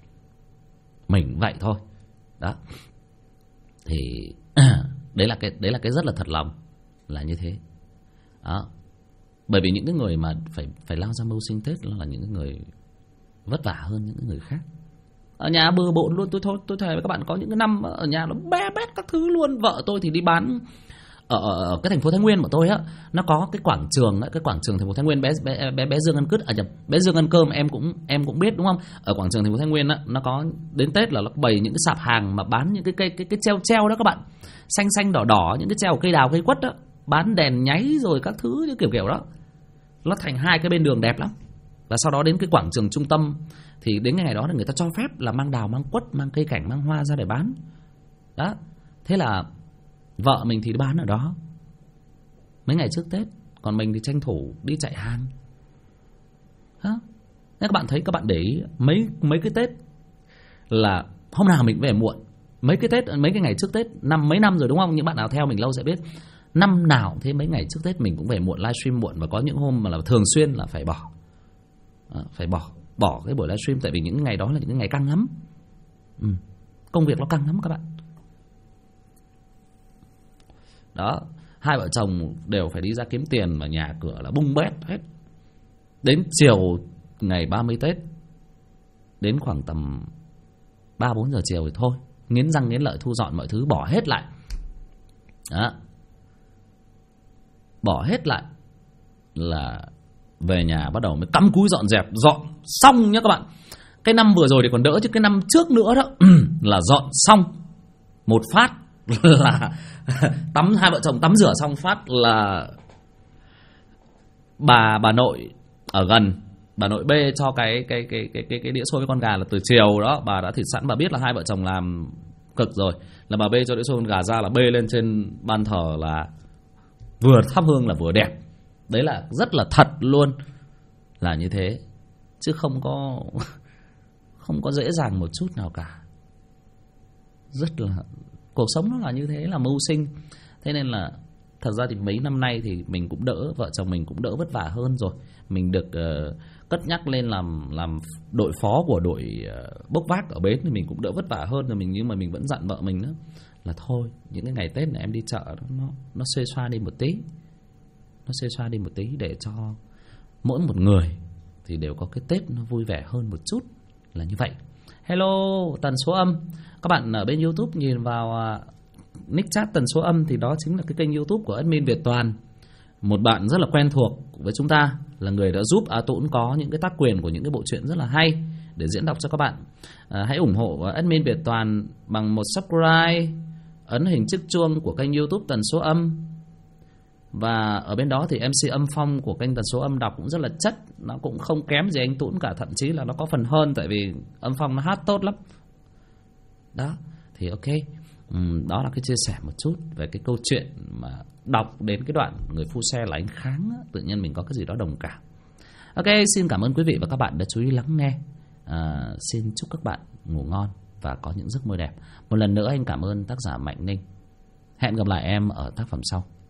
Mình vậy thôi. Đó. Thì đấy là cái rất là thật lòng là như thế. Đó. Bởi vì những cái người mà phải lao ra mưu sinh Tết là những cái người vất vả hơn những cái người khác. Ở nhà bừa bộn luôn. Tôi thề với các bạn, có những cái năm ở nhà nó bé bét các thứ luôn. Vợ tôi thì đi bán ở cái thành phố Thái Nguyên của tôi á, nó có cái quảng trường á, cái quảng trường thành phố Thái Nguyên, bé Dương ăn cứt bé Dương ăn cơm em cũng biết đúng không? Ở quảng trường thành phố Thái Nguyên á, nó có đến Tết là nó bày những cái sạp hàng mà bán những cái treo đó các bạn, xanh đỏ những cái treo cây đào cây quất đó, bán đèn nháy rồi các thứ như kiểu đó. Nó thành hai cái bên đường đẹp lắm. Và sau đó đến cái quảng trường trung tâm thì đến ngày đó là người ta cho phép là mang đào, mang quất, mang cây cảnh, mang hoa ra để bán. Đó. Thế là vợ mình thì bán ở đó mấy ngày trước Tết, còn mình thì tranh thủ đi chạy hàng. Đó. Các bạn thấy, các bạn để ý mấy cái Tết là hôm nào mình về muộn. Mấy cái ngày trước Tết mấy năm rồi đúng không? Những bạn nào theo mình lâu sẽ biết, năm nào thế mấy ngày trước Tết mình cũng về muộn, livestream muộn, và có những hôm mà là thường xuyên là phải bỏ cái buổi livestream, tại vì những ngày đó là những ngày căng lắm. Công việc nó căng lắm các bạn. Đó, hai vợ chồng đều phải đi ra kiếm tiền mà nhà cửa là bung bét hết. Đến chiều ngày 30 Tết, đến khoảng tầm 3-4 giờ chiều thì thôi, nghiến răng nghiến lợi thu dọn mọi thứ, bỏ hết lại. Đó. Bỏ hết lại là về nhà bắt đầu mới cắm cúi dọn dẹp. Dọn xong nhá các bạn. Cái năm vừa rồi thì còn đỡ, chứ cái năm trước nữa đó là dọn xong một phát là hai vợ chồng tắm rửa xong phát là bà nội ở gần, bà nội bê cho cái đĩa xôi với con gà là từ chiều đó, bà đã thịt sẵn, bà biết là hai vợ chồng làm cực rồi, là bà bê cho đĩa xôi con gà ra, là bê lên trên ban thờ là vừa thắp hương là vừa đẹp. Đấy là rất là thật luôn, là như thế, chứ không có dễ dàng một chút nào cả. Rất là cuộc sống nó là như thế, là mưu sinh. Thế nên là thật ra thì mấy năm nay thì mình cũng đỡ, vợ chồng mình cũng đỡ vất vả hơn rồi. Mình được cất nhắc lên làm đội phó của đội bốc vác ở bến thì mình cũng đỡ vất vả hơn rồi. Nhưng mà mình vẫn dặn vợ mình đó là thôi, những cái ngày Tết này em đi chợ nó xuê xoa đi một tí, nó xuê xoa đi một tí để cho mỗi một người thì đều có cái Tết nó vui vẻ hơn một chút, là như vậy. Hello tần số âm, các bạn ở bên YouTube nhìn vào nick chat tần số âm thì đó chính là cái kênh YouTube của admin Việt Toàn, một bạn rất là quen thuộc với chúng ta, là người đã giúp A Tũng có những cái tác quyền của những cái bộ truyện rất là hay để diễn đọc cho các bạn. Hãy ủng hộ admin Việt Toàn bằng một subscribe, ấn hình chiếc chuông của kênh YouTube tần số âm. Và ở bên đó thì MC Âm Phong của kênh tần số âm đọc cũng rất là chất, nó cũng không kém gì anh Tũng cả, thậm chí là nó có phần hơn, tại vì Âm Phong nó hát tốt lắm. Đó, thì ok. Đó là cái chia sẻ một chút về cái câu chuyện mà đọc đến cái đoạn người phu xe là anh Kháng á, tự nhiên mình có cái gì đó đồng cảm. Ok, xin cảm ơn quý vị và các bạn đã chú ý lắng nghe. Xin chúc các bạn ngủ ngon và có những giấc mơ đẹp. Một lần nữa anh cảm ơn tác giả Mạnh Ninh. Hẹn gặp lại em ở tác phẩm sau.